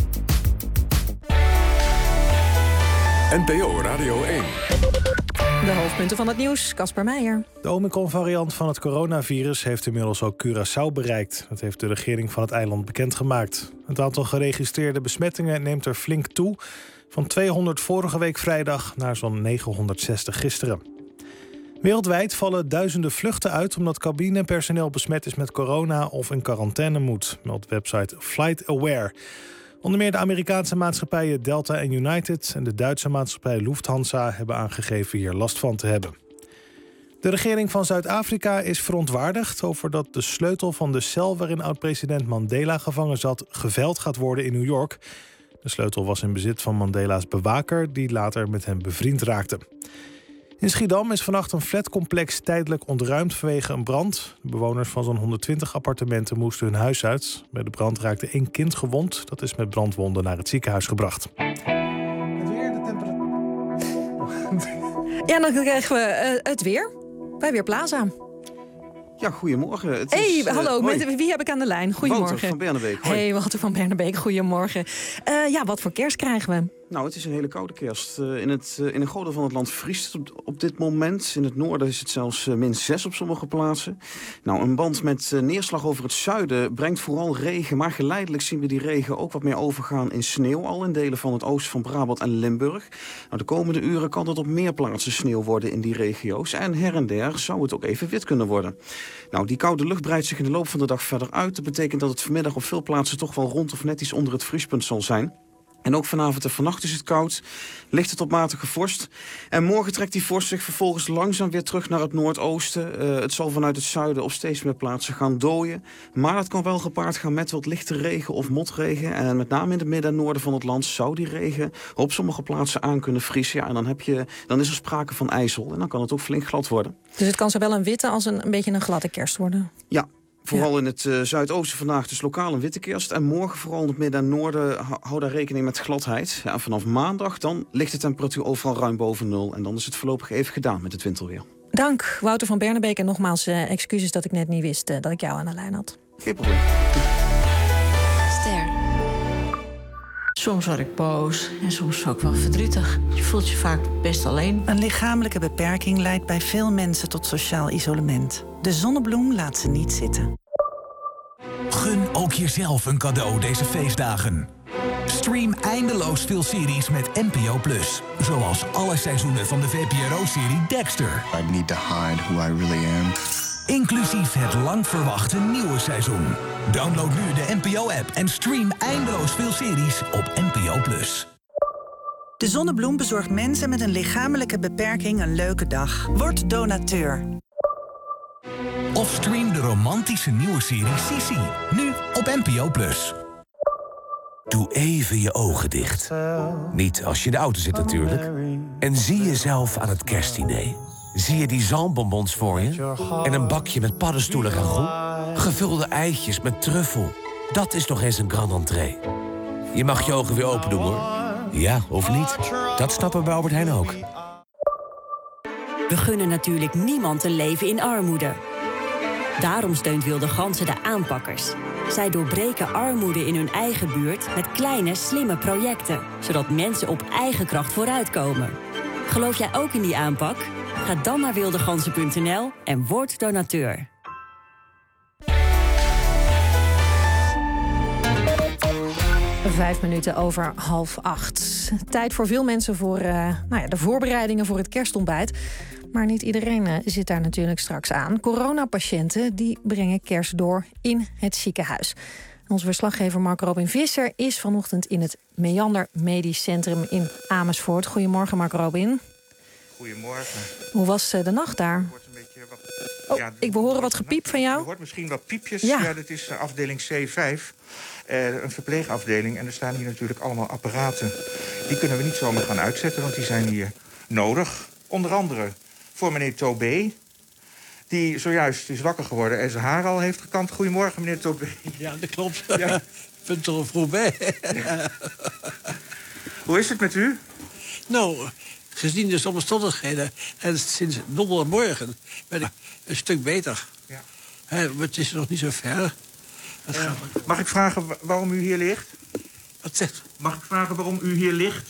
NPO Radio 1. De hoofdpunten van het nieuws, Casper Meijer. De Omicron-variant van het coronavirus heeft inmiddels ook Curaçao bereikt. Dat heeft de regering van het eiland bekendgemaakt. Het aantal geregistreerde besmettingen neemt er flink toe. Van 200 vorige week vrijdag naar zo'n 960 gisteren. Wereldwijd vallen duizenden vluchten uit omdat cabinepersoneel besmet is met corona of in quarantaine moet, meldt website FlightAware. Onder meer de Amerikaanse maatschappijen Delta en United en de Duitse maatschappij Lufthansa hebben aangegeven hier last van te hebben. De regering van Zuid-Afrika is verontwaardigd over dat de sleutel van de cel waarin oud-president Mandela gevangen zat geveild gaat worden in New York. De sleutel was in bezit van Mandela's bewaker, die later met hem bevriend raakte. In Schiedam is vannacht een flatcomplex tijdelijk ontruimd vanwege een brand. De bewoners van zo'n 120 appartementen moesten hun huis uit. Bij de brand raakte 1 kind gewond. Dat is met brandwonden naar het ziekenhuis gebracht. Ja, dan krijgen we het weer bij Weerplaza. Ja, goedemorgen. Hallo, wie heb ik aan de lijn? Goedemorgen. Wouter van Bernebeek. Hoi. Hey, Wouter van Bernebeek, goedemorgen. Wat voor kerst krijgen we? Nou, het is een hele koude kerst. In een groot deel van het land vriest het op dit moment. In het noorden is het zelfs -6 op sommige plaatsen. Nou, een band met neerslag over het zuiden brengt vooral regen. Maar geleidelijk zien we die regen ook wat meer overgaan in sneeuw. Al in delen van het oosten van Brabant en Limburg. Nou, de komende uren kan het op meer plaatsen sneeuw worden in die regio's. En her en der zou het ook even wit kunnen worden. Nou, die koude lucht breidt zich in de loop van de dag verder uit. Dat betekent dat het vanmiddag op veel plaatsen toch wel rond of net iets onder het vriespunt zal zijn. En ook vanavond en vannacht is het koud, ligt het op matige vorst. En morgen trekt die vorst zich vervolgens langzaam weer terug naar het noordoosten. Het zal vanuit het zuiden op steeds meer plaatsen gaan dooien. Maar dat kan wel gepaard gaan met wat lichte regen of motregen. En met name in het midden en noorden van het land zou die regen op sommige plaatsen aan kunnen vriezen. Ja, en dan is er sprake van ijzel en dan kan het ook flink glad worden. Dus het kan zowel een witte als een beetje een gladde kerst worden? Ja. Vooral in het zuidoosten vandaag dus lokaal een witte kerst. En morgen vooral in het midden en noorden hou daar rekening met gladheid. Ja, en vanaf maandag dan ligt de temperatuur overal ruim boven 0. En dan is het voorlopig even gedaan met het winterweer. Dank, Wouter van Bernebeek. En nogmaals excuses dat ik net niet wist dat ik jou aan de lijn had. Geen probleem. Ster. Soms word ik boos en soms ook wel verdrietig. Je voelt je vaak best alleen. Een lichamelijke beperking leidt bij veel mensen tot sociaal isolement. De zonnebloem laat ze niet zitten. Gun ook jezelf een cadeau deze feestdagen. Stream eindeloos veel series met NPO+. Zoals alle seizoenen van de VPRO-serie Dexter. I need to hide who I really am. Inclusief het lang verwachte nieuwe seizoen. Download nu de NPO-app en stream eindeloos veel series op NPO+. De Zonnebloem bezorgt mensen met een lichamelijke beperking een leuke dag. Word donateur. Of stream de romantische nieuwe serie Sissi. Nu op NPO+. Doe even je ogen dicht. Niet als je in de auto zit natuurlijk. En zie jezelf aan het kerstdiner. Zie je die zalmbonbons voor je? En een bakje met paddenstoelen ragout? Gevulde eitjes met truffel. Dat is nog eens een grand entree. Je mag je ogen weer open doen, hoor. Ja, of niet? Dat snappen we bij Albert Heijn ook. We gunnen natuurlijk niemand een leven in armoede. Daarom steunt Wilde Ganzen de aanpakkers. Zij doorbreken armoede in hun eigen buurt met kleine, slimme projecten, zodat mensen op eigen kracht vooruitkomen. Geloof jij ook in die aanpak? Ga dan naar wildeganzen.nl en word donateur. Vijf minuten over 7:30. Tijd voor veel mensen voor de voorbereidingen voor het kerstontbijt. Maar niet iedereen zit daar natuurlijk straks aan. Coronapatiënten die brengen kerst door in het ziekenhuis. Onze verslaggever Mark Robin Visser is vanochtend in het Meander Medisch Centrum in Amersfoort. Goedemorgen, Mark Robin. Goedemorgen. Hoe was de nacht daar? Ik hoor wat gepiep van jou. Je hoort misschien wat piepjes. Ja. Ja, dat is afdeling C5. Een verpleegafdeling. En er staan hier natuurlijk allemaal apparaten. Die kunnen we niet zomaar gaan uitzetten, want die zijn hier nodig. Onder andere voor meneer Tobé, die zojuist is wakker geworden en zijn haar al heeft gekant. Goedemorgen, meneer Tobé. Ja, dat klopt. Ja. Ik ben er vroeg bij. Hoe is het met u? Nou, gezien de omstandigheden en sinds donderdagmorgen ben ik een stuk beter. Ja. Het is nog niet zo ver. Mag ik vragen waarom u hier ligt? Wat zegt u? Mag ik vragen waarom u hier ligt?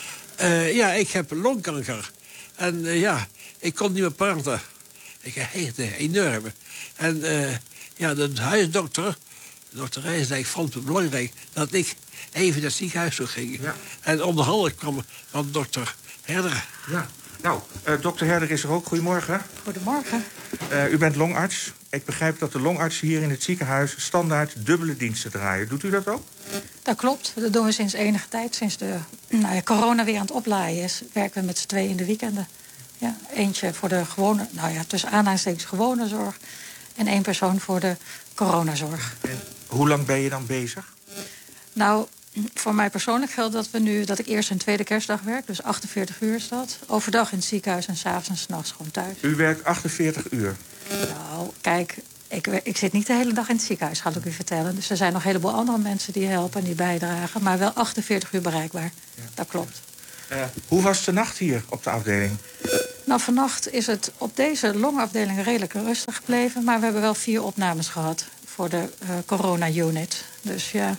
Ja, ik heb longkanker. En ik kon niet meer praten. Ik heette enorm. En de huisdokter, dokter Rijsdijk, vond het belangrijk dat ik even naar het ziekenhuis toe ging. Ja. En onderhand kwam van dokter Herder. Ja. Nou, dokter Herder is er ook. Goedemorgen. Goedemorgen. U bent longarts. Ik begrijp dat de longartsen hier in het ziekenhuis standaard dubbele diensten draaien. Doet u dat ook? Dat klopt. Dat doen we sinds enige tijd. Sinds de corona weer aan het oplaaien is, werken we met z'n tweeën in de weekenden. Ja, eentje voor de gewone, tussen aanhalingstekens gewone zorg. En 1 persoon voor de coronazorg. En hoe lang ben je dan bezig? Nou, voor mij persoonlijk geldt dat ik eerst een tweede kerstdag werk. Dus 48 uur is dat. Overdag in het ziekenhuis en 's avonds en 's nachts gewoon thuis. U werkt 48 uur? Nou, kijk, ik zit niet de hele dag in het ziekenhuis, ga ik u vertellen. Dus er zijn nog een heleboel andere mensen die helpen en die bijdragen. Maar wel 48 uur bereikbaar. Ja. Dat klopt. Hoe was de nacht hier op de afdeling? Nou, vannacht is het op deze longafdeling redelijk rustig gebleven. Maar we hebben wel 4 opnames gehad voor de corona-unit. Dus ja,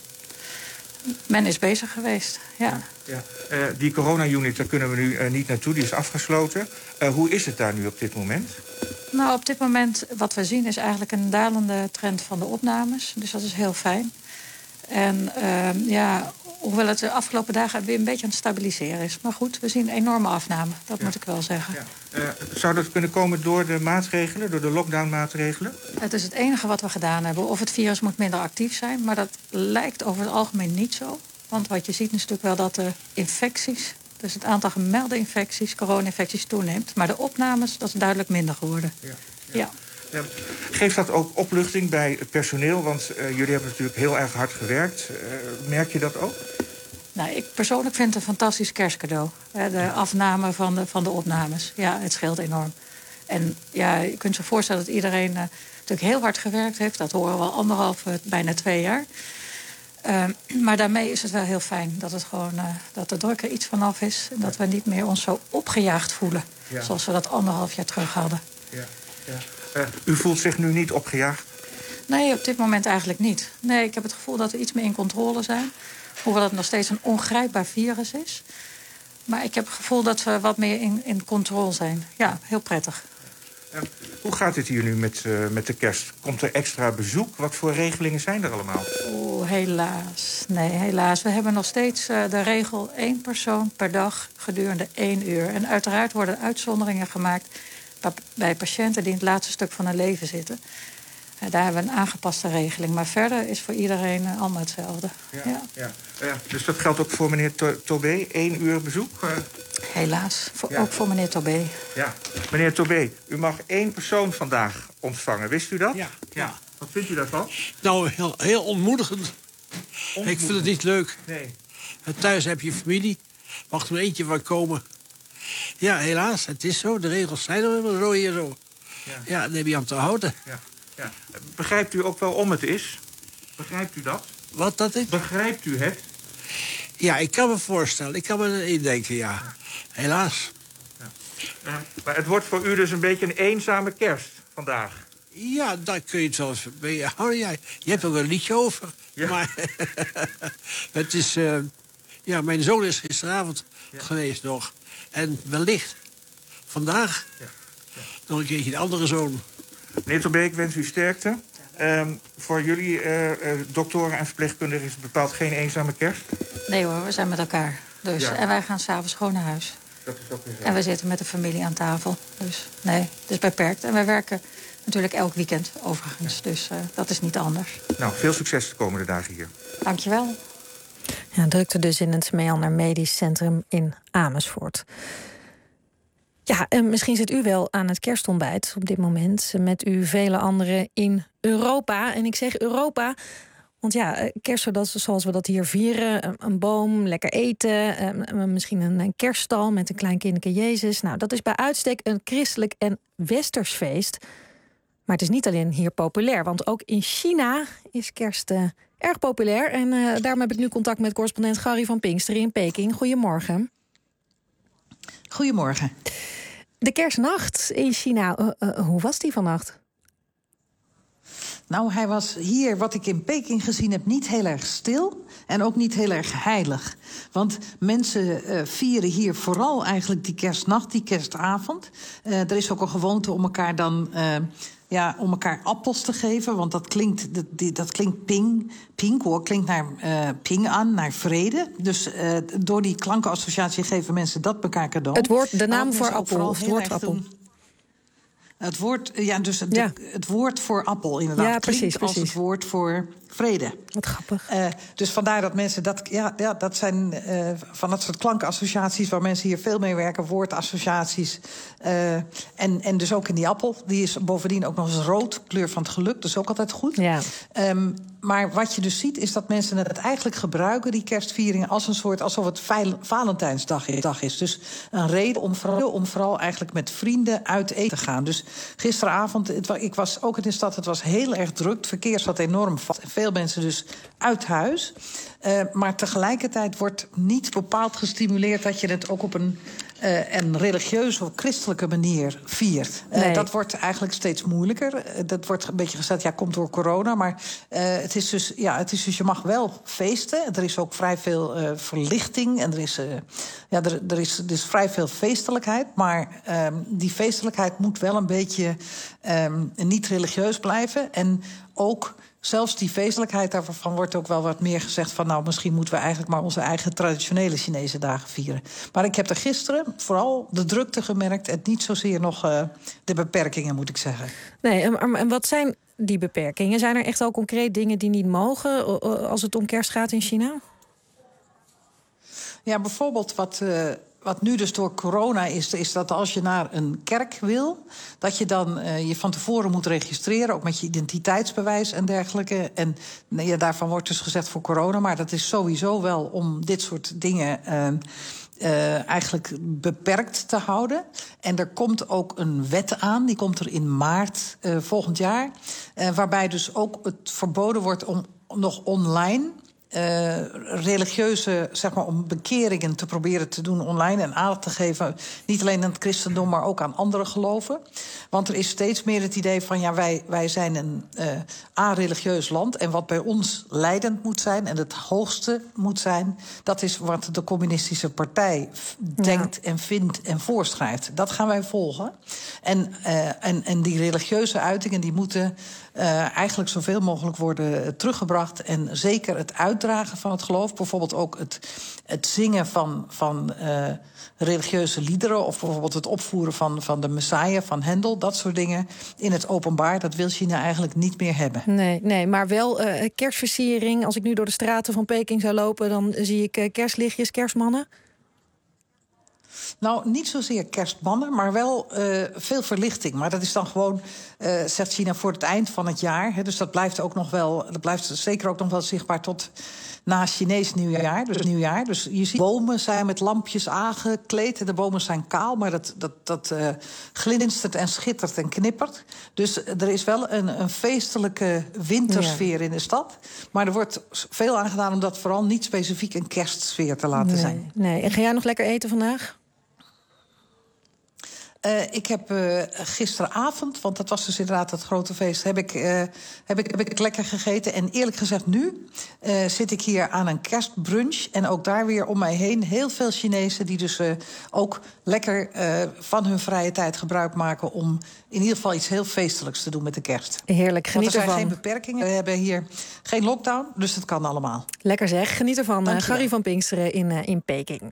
men is bezig geweest. Ja. Die corona-unit, daar kunnen we nu niet naartoe. Die is afgesloten. Hoe is het daar nu op dit moment? Nou, op dit moment wat we zien is eigenlijk een dalende trend van de opnames. Dus dat is heel fijn. En hoewel het de afgelopen dagen weer een beetje aan het stabiliseren is. Maar goed, we zien een enorme afname, dat moet ik wel zeggen. Ja. Zou dat kunnen komen door de maatregelen, door de lockdown-maatregelen? Het is het enige wat we gedaan hebben. Of het virus moet minder actief zijn, maar dat lijkt over het algemeen niet zo. Want wat je ziet is natuurlijk wel dat de infecties, dus het aantal gemelde infecties, corona-infecties toeneemt. Maar de opnames, dat is duidelijk minder geworden. Ja. Geeft dat ook opluchting bij het personeel? Want jullie hebben natuurlijk heel erg hard gewerkt. Merk je dat ook? Nou, ik persoonlijk vind het een fantastisch kerstcadeau. De afname van de opnames. Ja, het scheelt enorm. En ja, je kunt je voorstellen dat iedereen natuurlijk heel hard gewerkt heeft. Dat horen we al 1,5, bijna 2 jaar. Maar daarmee is het wel heel fijn dat het gewoon dat de druk er iets vanaf is. En dat we niet meer ons zo opgejaagd voelen. Ja. Zoals we dat 1,5 jaar terug hadden. Ja. U voelt zich nu niet opgejaagd? Nee, op dit moment eigenlijk niet. Nee, ik heb het gevoel dat we iets meer in controle zijn. Hoewel het nog steeds een ongrijpbaar virus is. Maar ik heb het gevoel dat we wat meer in controle zijn. Ja, heel prettig. Hoe gaat het hier nu met de kerst? Komt er extra bezoek? Wat voor regelingen zijn er allemaal? Helaas. Nee, helaas. We hebben nog steeds de regel 1 persoon per dag gedurende 1 uur. En uiteraard worden uitzonderingen gemaakt bij patiënten die in het laatste stuk van hun leven zitten. Daar hebben we een aangepaste regeling. Maar verder is voor iedereen allemaal hetzelfde. Ja. Dus dat geldt ook voor meneer Tobé? 1 uur bezoek? Helaas. Ook voor meneer Tobé. Ja. Meneer Tobé, u mag 1 persoon vandaag ontvangen. Wist u dat? Ja. Wat vindt u daarvan? Nou, heel ontmoedigend. Ik vind het niet leuk. Nee. Thuis heb je familie. Mag er eentje van komen. Ja, helaas, het is zo. De regels zijn er helemaal zo hier zo. Ja, daar heb je aan te houden. Ja. Begrijpt u ook wel om het is? Begrijpt u dat? Wat dat is? Begrijpt u het? Ja, ik kan me voorstellen. Ik kan me indenken, ja. Helaas. Maar het wordt voor u dus een beetje een eenzame kerst vandaag. Ja, daar kun je het wel eens mee houden. Ja, je hebt er wel een liedje over. Ja. Maar het is... mijn zoon is gisteravond geweest nog. En wellicht vandaag nog een keertje de andere zoon. Meneer Tobé, ik wens u sterkte. Voor jullie doktoren en verpleegkundigen is het bepaald geen eenzame kerst? Nee hoor, we zijn met elkaar. Dus. Ja. En wij gaan 's avonds gewoon naar huis. Dat is ook weer zo. En we zitten met de familie aan tafel. Dus nee, het is beperkt. En wij werken natuurlijk elk weekend overigens. Dus dat is niet anders. Nou, veel succes de komende dagen hier. Dankjewel. Ja, drukte dus in het Meander Medisch Centrum in Amersfoort. Ja, en misschien zit u wel aan het kerstontbijt op dit moment met u vele anderen in Europa. En ik zeg Europa, want ja, kerst zoals we dat hier vieren, een boom, lekker eten, misschien een kerststal met een klein kinderke Jezus. Nou, dat is bij uitstek een christelijk en westers feest. Maar het is niet alleen hier populair, want ook in China is kerst erg populair. En daarom heb ik nu contact met correspondent Gary van Pinksteren in Peking. Goedemorgen. Goedemorgen. De kerstnacht in China, hoe was die vannacht? Nou, hij was hier, wat ik in Peking gezien heb, niet heel erg stil. En ook niet heel erg heilig. Want mensen vieren hier vooral eigenlijk die kerstnacht, die kerstavond. Er is ook een gewoonte om elkaar dan... om elkaar appels te geven, want dat klinkt ping hoor, klinkt naar ping aan, naar vrede. Dus door die klankenassociatie geven mensen dat elkaar cadeau. Het woord, de naam voor appel, of het woord appel. Het woord, het woord voor appel, inderdaad. Ja, klinkt als het woord voor vrede. Wat grappig. Dus vandaar dat mensen dat zijn van dat soort klankenassociaties waar mensen hier veel mee werken, woordassociaties. En dus ook in die appel. Die is bovendien ook nog eens rood, kleur van het geluk. Dus ook altijd goed. Ja. Maar wat je dus ziet, is dat mensen het eigenlijk gebruiken, die kerstviering, als een soort, alsof het Valentijnsdag is. Dus een reden om vooral eigenlijk met vrienden uit eten te gaan. Dus gisteravond, ik was ook in de stad, het was heel erg druk. Het verkeer zat enorm vast. Veel mensen dus uit huis. Maar tegelijkertijd wordt niet bepaald gestimuleerd dat je het ook op een religieuze of christelijke manier viert. Nee. Dat wordt eigenlijk steeds moeilijker. Dat wordt een beetje gezegd, komt door corona. Maar het is dus, je mag wel feesten. Er is ook vrij veel verlichting. En er is vrij veel feestelijkheid. Maar die feestelijkheid moet wel een beetje niet religieus blijven. En ook... Zelfs die feestelijkheid, daarvan wordt ook wel wat meer gezegd van... nou, misschien moeten we eigenlijk maar onze eigen traditionele Chinese dagen vieren. Maar ik heb er gisteren vooral de drukte gemerkt... en niet zozeer nog de beperkingen, moet ik zeggen. Nee, en wat zijn die beperkingen? Zijn er echt al concreet dingen die niet mogen als het om kerst gaat in China? Ja, bijvoorbeeld wat nu dus door corona is dat als je naar een kerk wil... dat je dan je van tevoren moet registreren, ook met je identiteitsbewijs en dergelijke. En daarvan wordt dus gezegd voor corona, maar dat is sowieso wel om dit soort dingen... eigenlijk beperkt te houden. En er komt ook een wet aan, die komt er in maart volgend jaar... waarbij dus ook het verboden wordt om nog online... religieuze, om bekeringen te proberen te doen online... en aandacht te geven, niet alleen aan het christendom... maar ook aan andere geloven. Want er is steeds meer het idee van... wij zijn een a-religieus land... en wat bij ons leidend moet zijn en het hoogste moet zijn... dat is wat de communistische partij denkt en vindt en voorschrijft. Dat gaan wij volgen. En die religieuze uitingen die moeten... eigenlijk zoveel mogelijk worden teruggebracht. En zeker het uitdragen van het geloof. Bijvoorbeeld ook het zingen van religieuze liederen... of bijvoorbeeld het opvoeren van de Messiah, van Hendel. Dat soort dingen in het openbaar. Dat wil China eigenlijk niet meer hebben. Nee, maar wel kerstversiering. Als ik nu door de straten van Peking zou lopen... dan zie ik kerstlichtjes, kerstmannen. Nou, niet zozeer kerstmannen, maar wel veel verlichting. Maar dat is dan gewoon, zegt China, voor het eind van het jaar. Hè, dus dat blijft ook nog wel, dat blijft zeker ook nog wel zichtbaar tot na Chinees nieuwjaar. Dus je ziet bomen zijn met lampjes aangekleed. En de bomen zijn kaal, maar dat glinstert en schittert en knippert. Dus er is wel een feestelijke wintersfeer in de stad. Maar er wordt veel aan gedaan om dat vooral niet specifiek een kerstsfeer te laten zijn. Nee. En ga jij nog lekker eten vandaag? Ik heb gisteravond, want dat was dus inderdaad het grote feest, heb ik lekker gegeten. En eerlijk gezegd, nu zit ik hier aan een kerstbrunch. En ook daar weer om mij heen heel veel Chinezen die dus ook lekker van hun vrije tijd gebruik maken om in ieder geval iets heel feestelijks te doen met de kerst. Heerlijk, geniet ervan. Er zijn geen beperkingen. We hebben hier geen lockdown, dus het kan allemaal. Lekker zeg, geniet ervan. Gary van Pinksteren in Peking.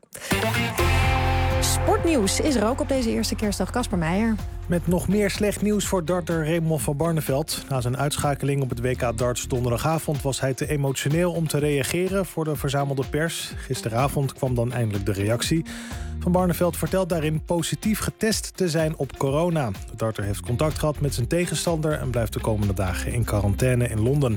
Sportnieuws is er ook op deze eerste kerstdag. Casper Meijer. Met nog meer slecht nieuws voor darter Raymond van Barneveld. Na zijn uitschakeling op het WK darts donderdagavond was hij te emotioneel om te reageren voor de verzamelde pers. Gisteravond kwam dan eindelijk de reactie. Van Barneveld vertelt daarin positief getest te zijn op corona. De darter heeft contact gehad met zijn tegenstander en blijft de komende dagen in quarantaine in Londen.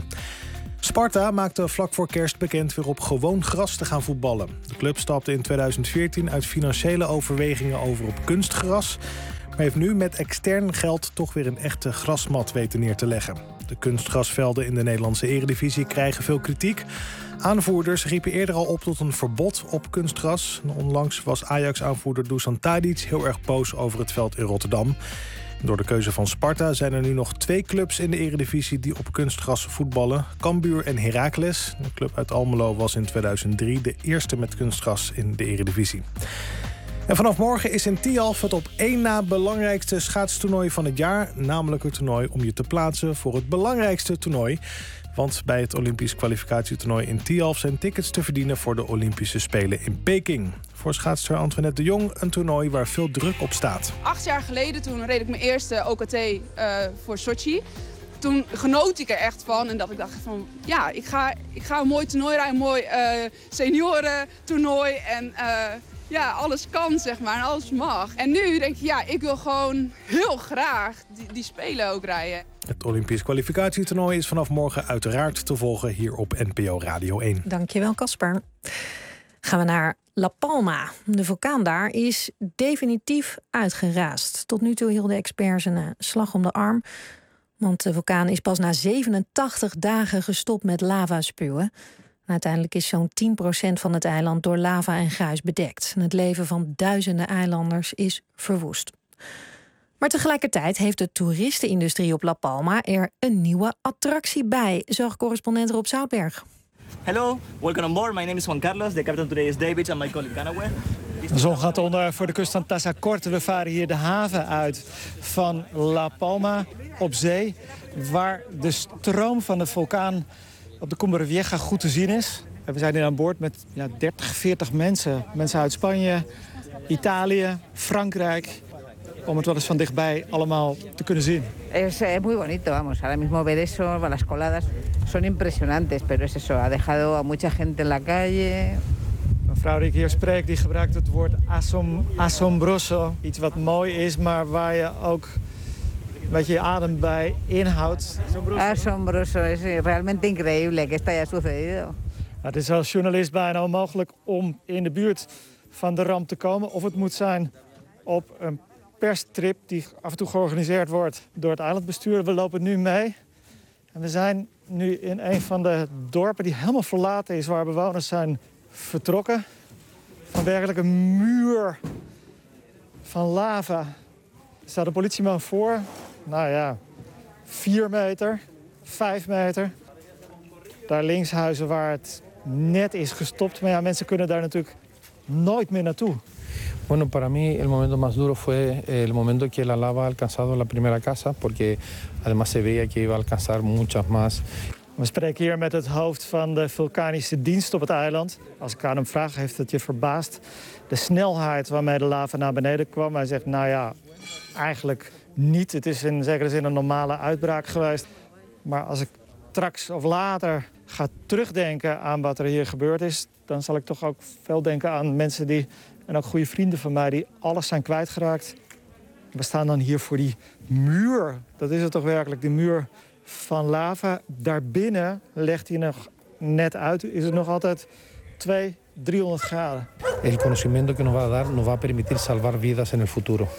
Sparta maakte vlak voor kerst bekend weer op gewoon gras te gaan voetballen. De club stapte in 2014 uit financiële overwegingen over op kunstgras, maar heeft nu met extern geld toch weer een echte grasmat weten neer te leggen. De kunstgrasvelden in de Nederlandse eredivisie krijgen veel kritiek. Aanvoerders riepen eerder al op tot een verbod op kunstgras. Onlangs was Ajax-aanvoerder Dusan Tadic heel erg boos over het veld in Rotterdam. Door de keuze van Sparta zijn er nu nog 2 clubs in de eredivisie die op kunstgras voetballen. Cambuur en Heracles. De club uit Almelo was in 2003 de eerste met kunstgras in de eredivisie. En vanaf morgen is in Tialf het op 1 na belangrijkste schaatstoernooi van het jaar. Namelijk het toernooi om je te plaatsen voor het belangrijkste toernooi. Want bij het Olympisch kwalificatietoernooi in Tialf zijn tickets te verdienen voor de Olympische Spelen in Peking. Voor schaatster Antoinette de Jong een toernooi waar veel druk op staat. 8 jaar geleden toen reed ik mijn eerste OKT voor Sochi. Toen genoot ik er echt van en dat ik dacht van ja, ik ga een mooi toernooi rijden, een mooi seniorentoernooi en ja, alles kan zeg maar en alles mag. En nu denk ik ja, ik wil gewoon heel graag die Spelen ook rijden. Het Olympisch kwalificatietoernooi is vanaf morgen uiteraard te volgen hier op NPO Radio 1. Dankjewel, Casper. Gaan we naar La Palma. De vulkaan daar is definitief uitgeraasd. Tot nu toe hielden experts een slag om de arm. Want de vulkaan is pas na 87 dagen gestopt met lava spuwen. Uiteindelijk is zo'n 10% van het eiland door lava en gruis bedekt. En het leven van duizenden eilanders is verwoest. Maar tegelijkertijd heeft de toeristenindustrie op La Palma er een nieuwe attractie bij, zag correspondent Rob Zoutberg. Hello, welcome on board. My name is Juan Carlos. The captain today is David and my colleague Ganawe. De zon gaat onder voor de kust van Tazacorte. We varen hier de haven uit van La Palma op zee, waar de stroom van de vulkaan op de Cumbre Vieja goed te zien is. En we zijn hier aan boord met 30, 40 mensen. Mensen uit Spanje, Italië, Frankrijk. Om het wel eens van dichtbij allemaal te kunnen zien. Es muy bonito, vamos. Ahora mismo ver eso, las coladas son impresionantes, pero es eso, ha dejado a mucha gente en la calle. Een vrouw die ik hier spreek, die gebruikt het woord asombroso. Iets wat mooi is, maar waar je ook een beetje je adem bij inhoudt. Asombroso, es realmente increíble que esto haya sucedido. Het is als journalist bijna onmogelijk om in de buurt van de ramp te komen. Of het moet zijn op een perstrip die af en toe georganiseerd wordt door het eilandbestuur. We lopen nu mee. En we zijn nu in een van de dorpen die helemaal verlaten is, waar bewoners zijn vertrokken. Van werkelijk een muur van lava. Er staat een politieman voor. Nou ja, 4 meter, 5 meter. Daar links huizen waar het net is gestopt. Maar ja, mensen kunnen daar natuurlijk nooit meer naartoe. Bueno, para mí el momento más duro fue el momento que la lava ha alcanzado la primera casa, porque además se veía que iba a alcanzar muchas más. We spreken hier met het hoofd van de vulkanische dienst op het eiland. Als ik aan hem vraag, heeft het je verbaasd de snelheid waarmee de lava naar beneden kwam? Hij zegt, nou ja, eigenlijk niet. Het is in zekere zin een normale uitbraak geweest. Maar als ik straks of later ga terugdenken aan wat er hier gebeurd is, dan zal ik toch ook veel denken aan mensen die En ook goede vrienden van mij die alles zijn kwijtgeraakt. We staan dan hier voor die muur. Dat is het toch werkelijk, die muur van lava. Daarbinnen legt hij nog net uit. Is het nog altijd 200-300 graden. El conocimiento que nos va a dar nos va a permitir salvar vidas en el futuro.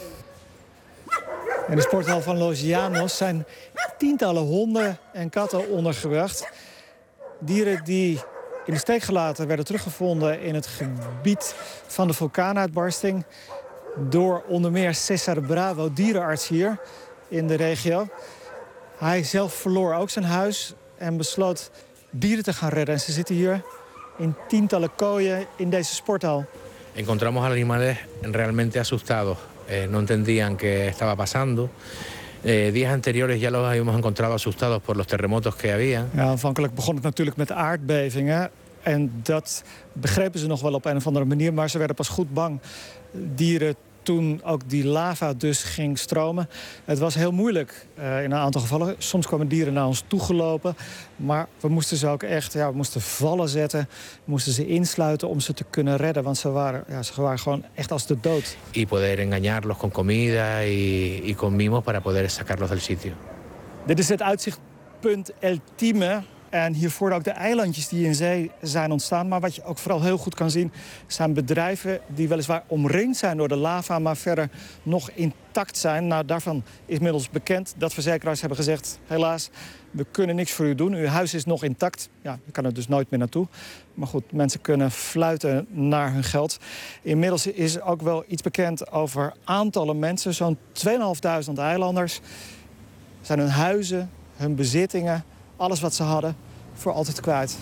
In de sporthal van Los Llanos zijn tientallen honden en katten ondergebracht. Dieren die in de steek gelaten werden teruggevonden in het gebied van de vulkaanuitbarsting door onder meer César Bravo, dierenarts hier in de regio. Hij zelf verloor ook zijn huis en besloot dieren te gaan redden. En ze zitten hier in tientallen kooien in deze sporthal. Encontramos animales realmente asustados. No entendían qué estaba pasando. Días anteriores ya los habíamos encontrado asustados por los terremotos que había. Ja, aanvankelijk begon het natuurlijk met aardbevingen. En dat begrepen ze nog wel op een of andere manier. Maar ze werden pas goed bang. Dieren toen ook die lava dus ging stromen. Het was heel moeilijk in een aantal gevallen. Soms kwamen dieren naar ons toegelopen. Maar we moesten ze ook echt, we moesten vallen zetten. We moesten ze insluiten om ze te kunnen redden. Want ze waren gewoon echt als de dood. Y poder engañarlos con comida y con mimos para poder sacarlos del sitio. Dit is het uitzichtpunt El Time. En hiervoor ook de eilandjes die in zee zijn ontstaan. Maar wat je ook vooral heel goed kan zien, zijn bedrijven die weliswaar omringd zijn door de lava, maar verder nog intact zijn. Nou, daarvan is inmiddels bekend dat verzekeraars hebben gezegd, helaas, we kunnen niks voor u doen. Uw huis is nog intact. Ja, je kan er dus nooit meer naartoe. Maar goed, mensen kunnen fluiten naar hun geld. Inmiddels is ook wel iets bekend over aantallen mensen. Zo'n 2500 eilanders zijn hun huizen, hun bezittingen, alles wat ze hadden, voor altijd kwijt.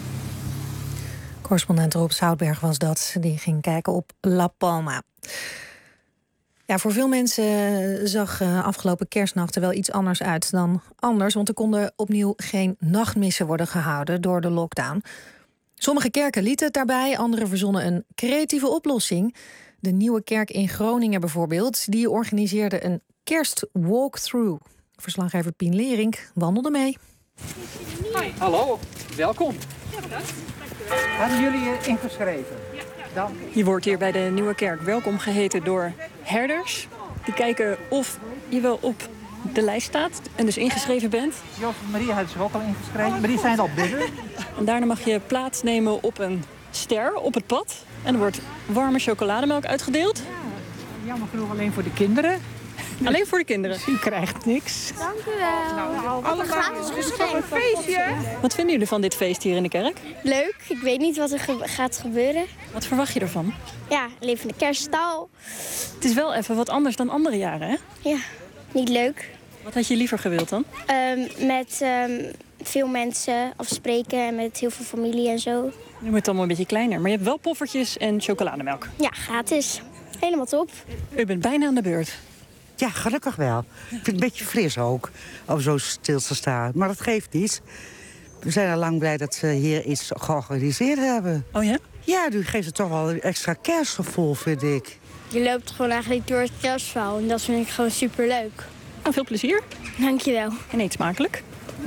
Correspondent Rob Zoutberg was dat. Die ging kijken op La Palma. Ja, voor veel mensen zag afgelopen kerstnacht er wel iets anders uit dan anders. Want er konden opnieuw geen nachtmissen worden gehouden door de lockdown. Sommige kerken lieten het daarbij, anderen verzonnen een creatieve oplossing. De Nieuwe Kerk in Groningen bijvoorbeeld, die organiseerde een kerstwalkthrough. Verslaggever Pien Lering wandelde mee. Hoi. Hallo, welkom. Ja, bedankt. Hadden jullie je ingeschreven? Ja. Je wordt hier bij de Nieuwe Kerk welkom geheten door herders. Die kijken of je wel op de lijst staat en dus ingeschreven bent. Joost en Marie hadden zich ook al ingeschreven, maar die zijn al binnen. En daarna mag je plaatsnemen op een ster op het pad. En er wordt warme chocolademelk uitgedeeld. Ja, jammer genoeg alleen voor de kinderen. Alleen voor de kinderen? U krijgt niks. Dank u wel. Allemaal gratis geschenk. Een feestje. Wat vinden jullie van dit feest hier in de kerk? Leuk. Ik weet niet wat er gaat gebeuren. Wat verwacht je ervan? Ja, levende kerststal. Het is wel even wat anders dan andere jaren, hè? Ja, niet leuk. Wat had je liever gewild dan? Met veel mensen afspreken en met heel veel familie en zo. Nu moet het allemaal een beetje kleiner. Maar je hebt wel poffertjes en chocolademelk. Ja, gratis. Helemaal top. U bent bijna aan de beurt. Ja, gelukkig wel. Ik vind het een beetje fris ook, om zo stil te staan. Maar dat geeft niets. We zijn al lang blij dat ze hier iets georganiseerd hebben. Oh ja? Ja, nu geeft het toch wel een extra kerstgevoel, vind ik. Je loopt gewoon eigenlijk door het kerstverhaal en dat vind ik gewoon superleuk. Nou, veel plezier. Dankjewel. En eet smakelijk.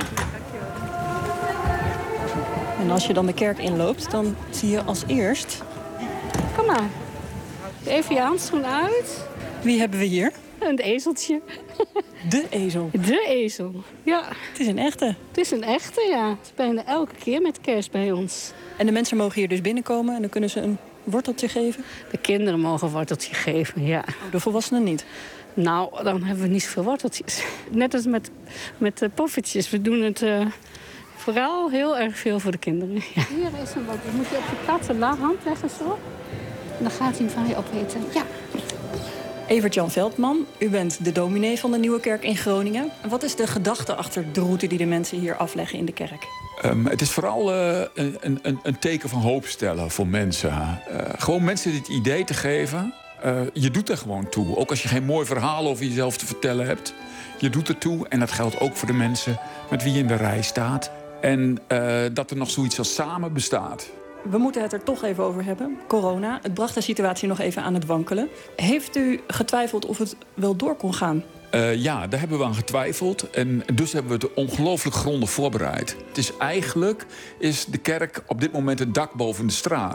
En als je dan de kerk inloopt, dan zie je als eerst... Kom maar. Even je handschoen uit. Wie hebben we hier? Een ezeltje. De ezel? De ezel, ja. Het is een echte? Het is een echte, ja. Het is bijna elke keer met kerst bij ons. En de mensen mogen hier dus binnenkomen en dan kunnen ze een worteltje geven? De kinderen mogen een worteltje geven, ja. De volwassenen niet? Nou, dan hebben we niet zoveel worteltjes. Net als met poffertjes. We doen het vooral heel erg veel voor de kinderen. Ja. Hier is een wortel. Moet je op je platte hand leggen zo. En dan gaat hij van je opeten. Ja. Evert-Jan Veldman, u bent de dominee van de Nieuwe Kerk in Groningen. Wat is de gedachte achter de route die de mensen hier afleggen in de kerk? Het is vooral een teken van hoop stellen voor mensen. Gewoon mensen het idee te geven, je doet er gewoon toe. Ook als je geen mooi verhaal over jezelf te vertellen hebt. Je doet er toe en dat geldt ook voor de mensen met wie je in de rij staat. En dat er nog zoiets als samen bestaat. We moeten het er toch even over hebben. Corona, het bracht de situatie nog even aan het wankelen. Heeft u getwijfeld of het wel door kon gaan? Ja, daar hebben we aan getwijfeld. En dus hebben we het ongelooflijk grondig voorbereid. Het is eigenlijk de kerk op dit moment het dak boven de straat.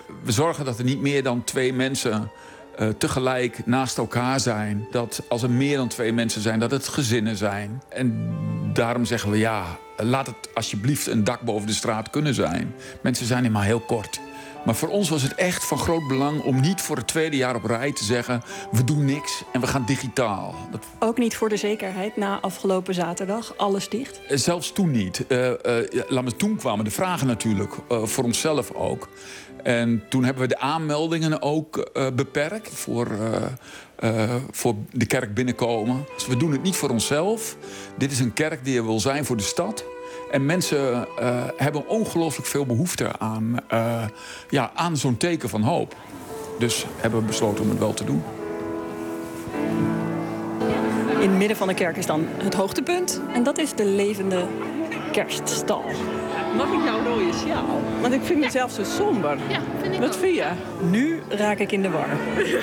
we zorgen dat er niet meer dan 2 mensen tegelijk naast elkaar zijn. Dat als er meer dan 2 mensen zijn, dat het gezinnen zijn. En daarom zeggen we laat het alsjeblieft een dak boven de straat kunnen zijn. Mensen zijn maar heel kort. Maar voor ons was het echt van groot belang om niet voor het 2e jaar op rij te zeggen, we doen niks en we gaan digitaal. Ook niet voor de zekerheid na afgelopen zaterdag, alles dicht? Zelfs toen niet. Toen kwamen de vragen natuurlijk, voor onszelf ook. En toen hebben we de aanmeldingen ook beperkt voor de kerk binnenkomen. Dus we doen het niet voor onszelf. Dit is een kerk die er wil zijn voor de stad. En mensen hebben ongelooflijk veel behoefte aan zo'n teken van hoop. Dus hebben we besloten om het wel te doen. In het midden van de kerk is dan het hoogtepunt. En dat is de levende kerststal. Mag ik jouw rode sjaal? Want ik vind mezelf zo somber. Ja, vind ik Wat ook. vind je? Nu raak ik in de war.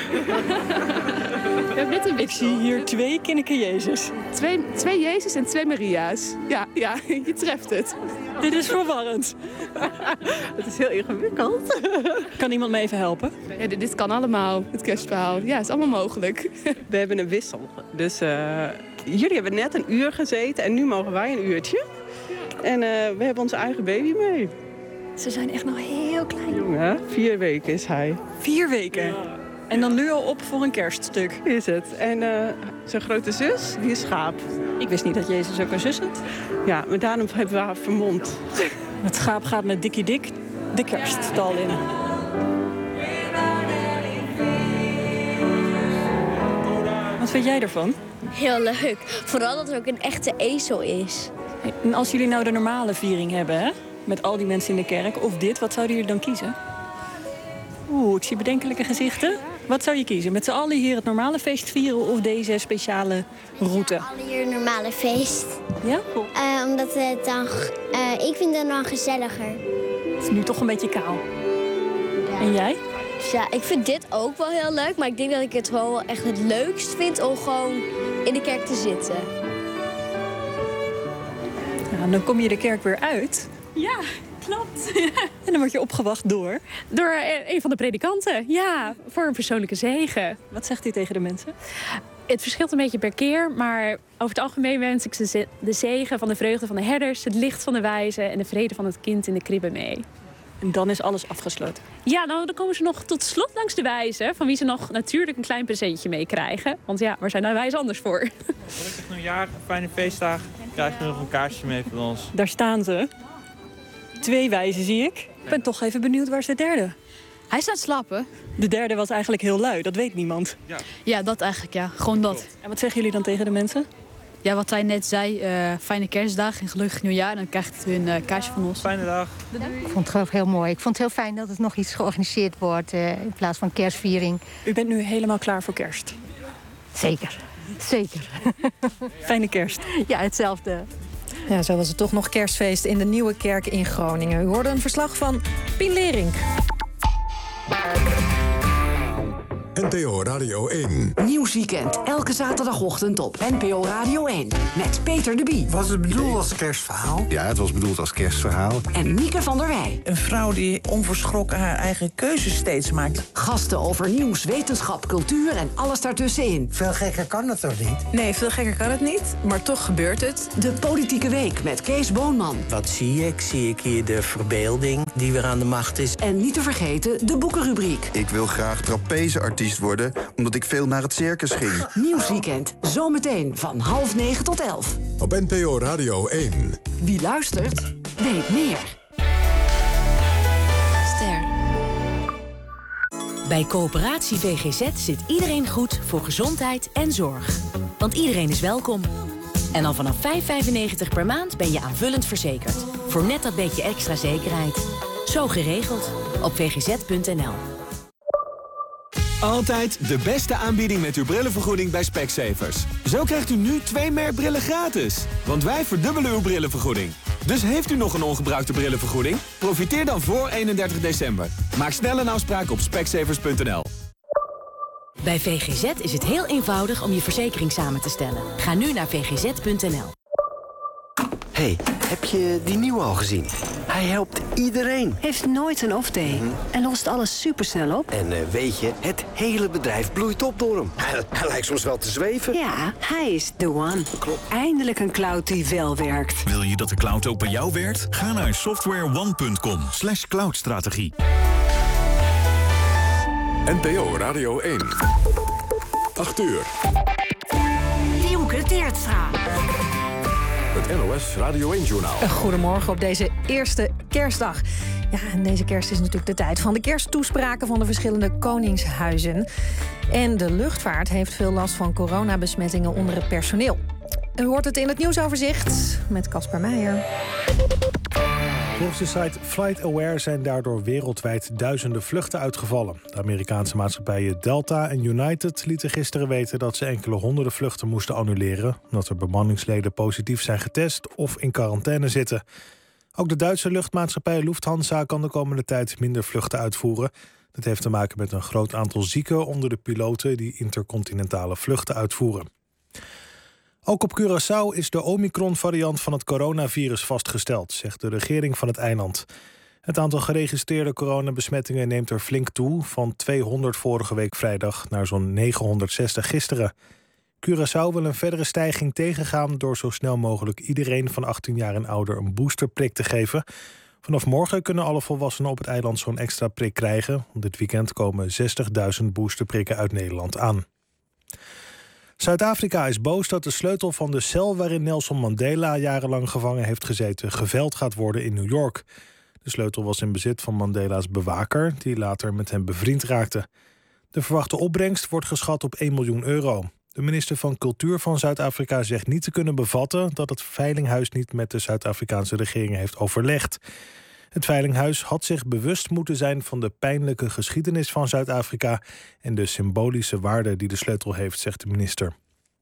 We hebben net een Ik zie hier 2 kinderke Jezus. 2 Jezus en 2 Maria's. Ja, je treft het. Dit is verwarrend. Het is heel ingewikkeld. Kan iemand me even helpen? Ja, dit kan allemaal, het kerstverhaal. Ja, het is allemaal mogelijk. We hebben een wissel. Dus jullie hebben net een uur gezeten en nu mogen wij een uurtje. En we hebben onze eigen baby mee. Ze zijn echt nog heel klein. Jongen, 4 weken is hij. 4 weken? Ja. En dan nu al op voor een kerststuk. Is het. En zijn grote zus, die is schaap. Ik wist niet dat Jezus ook een zus had. Ja, maar daarom hebben we haar vermomd. Het schaap gaat met Dikkie Dik de kerststal in. Wat vind jij ervan? Heel leuk. Vooral dat er ook een echte ezel is. En als jullie nou de normale viering hebben, hè? Met al die mensen in de kerk, of dit, wat zouden jullie dan kiezen? Ik zie bedenkelijke gezichten. Wat zou je kiezen? Met z'n allen hier het normale feest vieren of deze speciale route? Alle hier een normale feest. Ja? Omdat het dan... ik vind het dan gezelliger. Het is nu toch een beetje kaal. En jij? Ja, ik vind dit ook wel heel leuk. Maar ik denk dat ik het wel echt het leukst vind om gewoon in de kerk te zitten. Ja, dan kom je de kerk weer uit. Ja, klopt. En dan word je opgewacht door? Door een van de predikanten, ja, voor een persoonlijke zegen. Wat zegt hij tegen de mensen? Het verschilt een beetje per keer, maar over het algemeen wens ik ze de zegen van de vreugde van de herders, het licht van de wijzen en de vrede van het kind in de kribbe mee. En dan is alles afgesloten? Ja, nou, dan komen ze nog tot slot langs de wijzen, van wie ze nog natuurlijk een klein presentje meekrijgen. Want ja, waar zijn nou wijzen anders voor? Gelukkig nieuwjaar, fijne feestdagen. Krijg je nog een kaarsje mee van ons. Daar staan ze. 2 wijzen zie ik. Ik ben toch even benieuwd, waar is de derde? Hij staat slapen. De derde was eigenlijk heel lui, dat weet niemand. Ja, dat eigenlijk, ja. Gewoon dat. En wat zeggen jullie dan tegen de mensen? Ja, wat hij net zei, fijne kerstdag en gelukkig nieuwjaar. En dan krijgt u een kaarsje van ons. Fijne dag. Ik vond het heel mooi. Ik vond het heel fijn dat het nog iets georganiseerd wordt in plaats van kerstviering. U bent nu helemaal klaar voor kerst? Zeker, zeker. Fijne kerst. Ja, hetzelfde. Ja, zo was het toch nog kerstfeest in de Nieuwe Kerk in Groningen. U hoorde een verslag van Pien Lerink. NPO Radio 1. Nieuwsweekend, elke zaterdagochtend op NPO Radio 1. Met Peter de Bie. Was het bedoeld als kerstverhaal? Ja, het was bedoeld als kerstverhaal. En Mieke van der Wij. Een vrouw die onverschrokken haar eigen keuzes steeds maakt. Gasten over nieuws, wetenschap, cultuur en alles daartussenin. Veel gekker kan het toch niet? Nee, veel gekker kan het niet, maar toch gebeurt het. De Politieke Week met Kees Boonman. Wat zie ik? Zie ik hier de verbeelding die weer aan de macht is. En niet te vergeten de boekenrubriek. Ik wil graag trapezeartiest worden, omdat ik veel naar het circus ging. Nieuwsweekend, zometeen van 8:30 tot 11. Op NPO Radio 1. Wie luistert, weet meer. Ster. Bij Coöperatie VGZ zit iedereen goed voor gezondheid en zorg. Want iedereen is welkom. En al vanaf €5,95 per maand ben je aanvullend verzekerd. Voor net dat beetje extra zekerheid. Zo geregeld. Op vgz.nl. Altijd de beste aanbieding met uw brillenvergoeding bij Specsavers. Zo krijgt u nu 2 merkbrillen gratis. Want wij verdubbelen uw brillenvergoeding. Dus heeft u nog een ongebruikte brillenvergoeding? Profiteer dan voor 31 december. Maak snel een afspraak op specsavers.nl. Bij VGZ is het heel eenvoudig om je verzekering samen te stellen. Ga nu naar vgz.nl. Hey, heb je die nieuwe al gezien? Hij helpt iedereen. Heeft nooit een off-day. En lost alles supersnel op. En weet je, het hele bedrijf bloeit op door hem. Hij lijkt soms wel te zweven. Ja, hij is the one. Klopt. Eindelijk een cloud die wel werkt. Wil je dat de cloud ook bij jou werkt? Ga naar softwareone.com/cloudstrategie. NPO Radio 1. 8 uur. Hielke Teertstra. Het NOS Radio 1-journaal. Goedemorgen op deze eerste kerstdag. Ja, en deze kerst is natuurlijk de tijd van de kersttoespraken van de verschillende koningshuizen. En de luchtvaart heeft veel last van coronabesmettingen onder het personeel. U hoort het in het nieuwsoverzicht met Casper Meijer. Volgens de site FlightAware zijn daardoor wereldwijd duizenden vluchten uitgevallen. De Amerikaanse maatschappijen Delta en United lieten gisteren weten dat ze enkele honderden vluchten moesten annuleren, omdat er bemanningsleden positief zijn getest of in quarantaine zitten. Ook de Duitse luchtmaatschappij Lufthansa kan de komende tijd minder vluchten uitvoeren. Dat heeft te maken met een groot aantal zieken onder de piloten die intercontinentale vluchten uitvoeren. Ook op Curaçao is de Omicron-variant van het coronavirus vastgesteld, zegt de regering van het eiland. Het aantal geregistreerde coronabesmettingen neemt er flink toe, van 200 vorige week vrijdag naar zo'n 960 gisteren. Curaçao wil een verdere stijging tegengaan door zo snel mogelijk iedereen van 18 jaar en ouder een boosterprik te geven. Vanaf morgen kunnen alle volwassenen op het eiland zo'n extra prik krijgen. Dit weekend komen 60.000 boosterprikken uit Nederland aan. Zuid-Afrika is boos dat de sleutel van de cel waarin Nelson Mandela jarenlang gevangen heeft gezeten geveild gaat worden in New York. De sleutel was in bezit van Mandela's bewaker, die later met hem bevriend raakte. De verwachte opbrengst wordt geschat op 1 miljoen euro. De minister van Cultuur van Zuid-Afrika zegt niet te kunnen bevatten dat het veilinghuis niet met de Zuid-Afrikaanse regering heeft overlegd. Het veilinghuis had zich bewust moeten zijn van de pijnlijke geschiedenis van Zuid-Afrika en de symbolische waarde die de sleutel heeft, zegt de minister.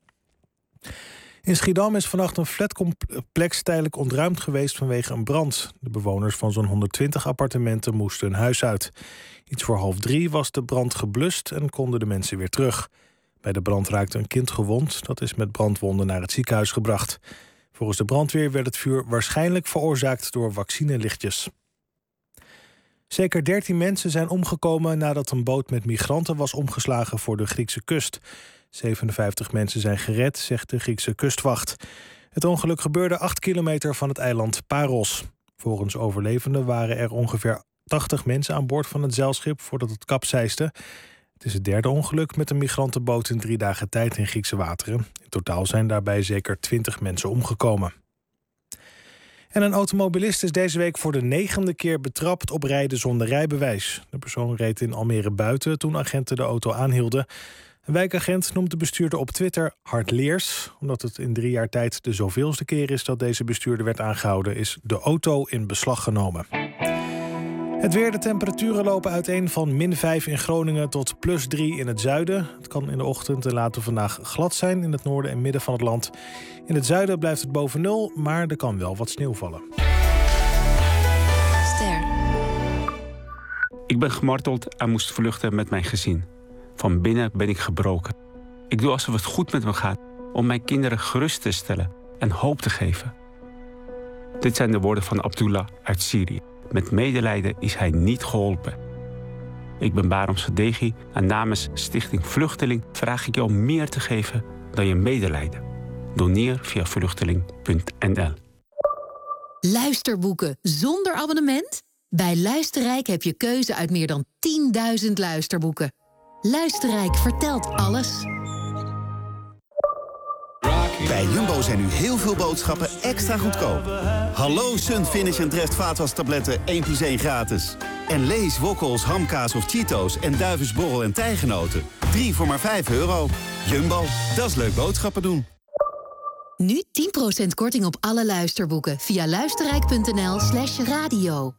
In Schiedam is vannacht een flatcomplex tijdelijk ontruimd geweest vanwege een brand. De bewoners van zo'n 120 appartementen moesten hun huis uit. Iets voor 2:30 was de brand geblust en konden de mensen weer terug. Bij de brand raakte een kind gewond. Dat is met brandwonden naar het ziekenhuis gebracht. Volgens de brandweer werd het vuur waarschijnlijk veroorzaakt door vaccinelichtjes. Zeker 13 mensen zijn omgekomen nadat een boot met migranten was omgeslagen voor de Griekse kust. 57 mensen zijn gered, zegt de Griekse kustwacht. Het ongeluk gebeurde 8 kilometer van het eiland Paros. Volgens overlevenden waren er ongeveer 80 mensen aan boord van het zeilschip voordat het kapseisde. Het is het derde ongeluk met een migrantenboot in 3 dagen tijd in Griekse wateren. In totaal zijn daarbij zeker 20 mensen omgekomen. En een automobilist is deze week voor de 9e keer betrapt op rijden zonder rijbewijs. De persoon reed in Almere buiten toen agenten de auto aanhielden. Een wijkagent noemt de bestuurder op Twitter hardleers. Omdat het in 3 jaar tijd de zoveelste keer is dat deze bestuurder werd aangehouden, is de auto in beslag genomen. Het weer, de temperaturen lopen uiteen van -5 in Groningen tot +3 in het zuiden. Het kan in de ochtend en later vandaag glad zijn in het noorden en midden van het land. In het zuiden blijft het boven 0, maar er kan wel wat sneeuw vallen. Ster. Ik ben gemarteld en moest vluchten met mijn gezin. Van binnen ben ik gebroken. Ik doe alsof het goed met me gaat om mijn kinderen gerust te stellen en hoop te geven. Dit zijn de woorden van Abdullah uit Syrië. Met medelijden is hij niet geholpen. Ik ben Baram Sadeghi en namens Stichting Vluchteling vraag ik jou meer te geven dan je medelijden. Doneer via vluchteling.nl. Luisterboeken zonder abonnement? Bij Luisterrijk heb je keuze uit meer dan 10.000 luisterboeken. Luisterrijk vertelt alles. Bij Jumbo zijn nu heel veel boodschappen extra goedkoop. Hallo Sunfinish en Dreft vaatwastabletten 1+1 gratis. En Lees, Wokkels, Hamkaas of Cheetos en Duivens borrel en tijgenoten. 3 voor maar €5. Jumbo, dat is leuk boodschappen doen. Nu 10% korting op alle luisterboeken via luisterrijk.nl/radio.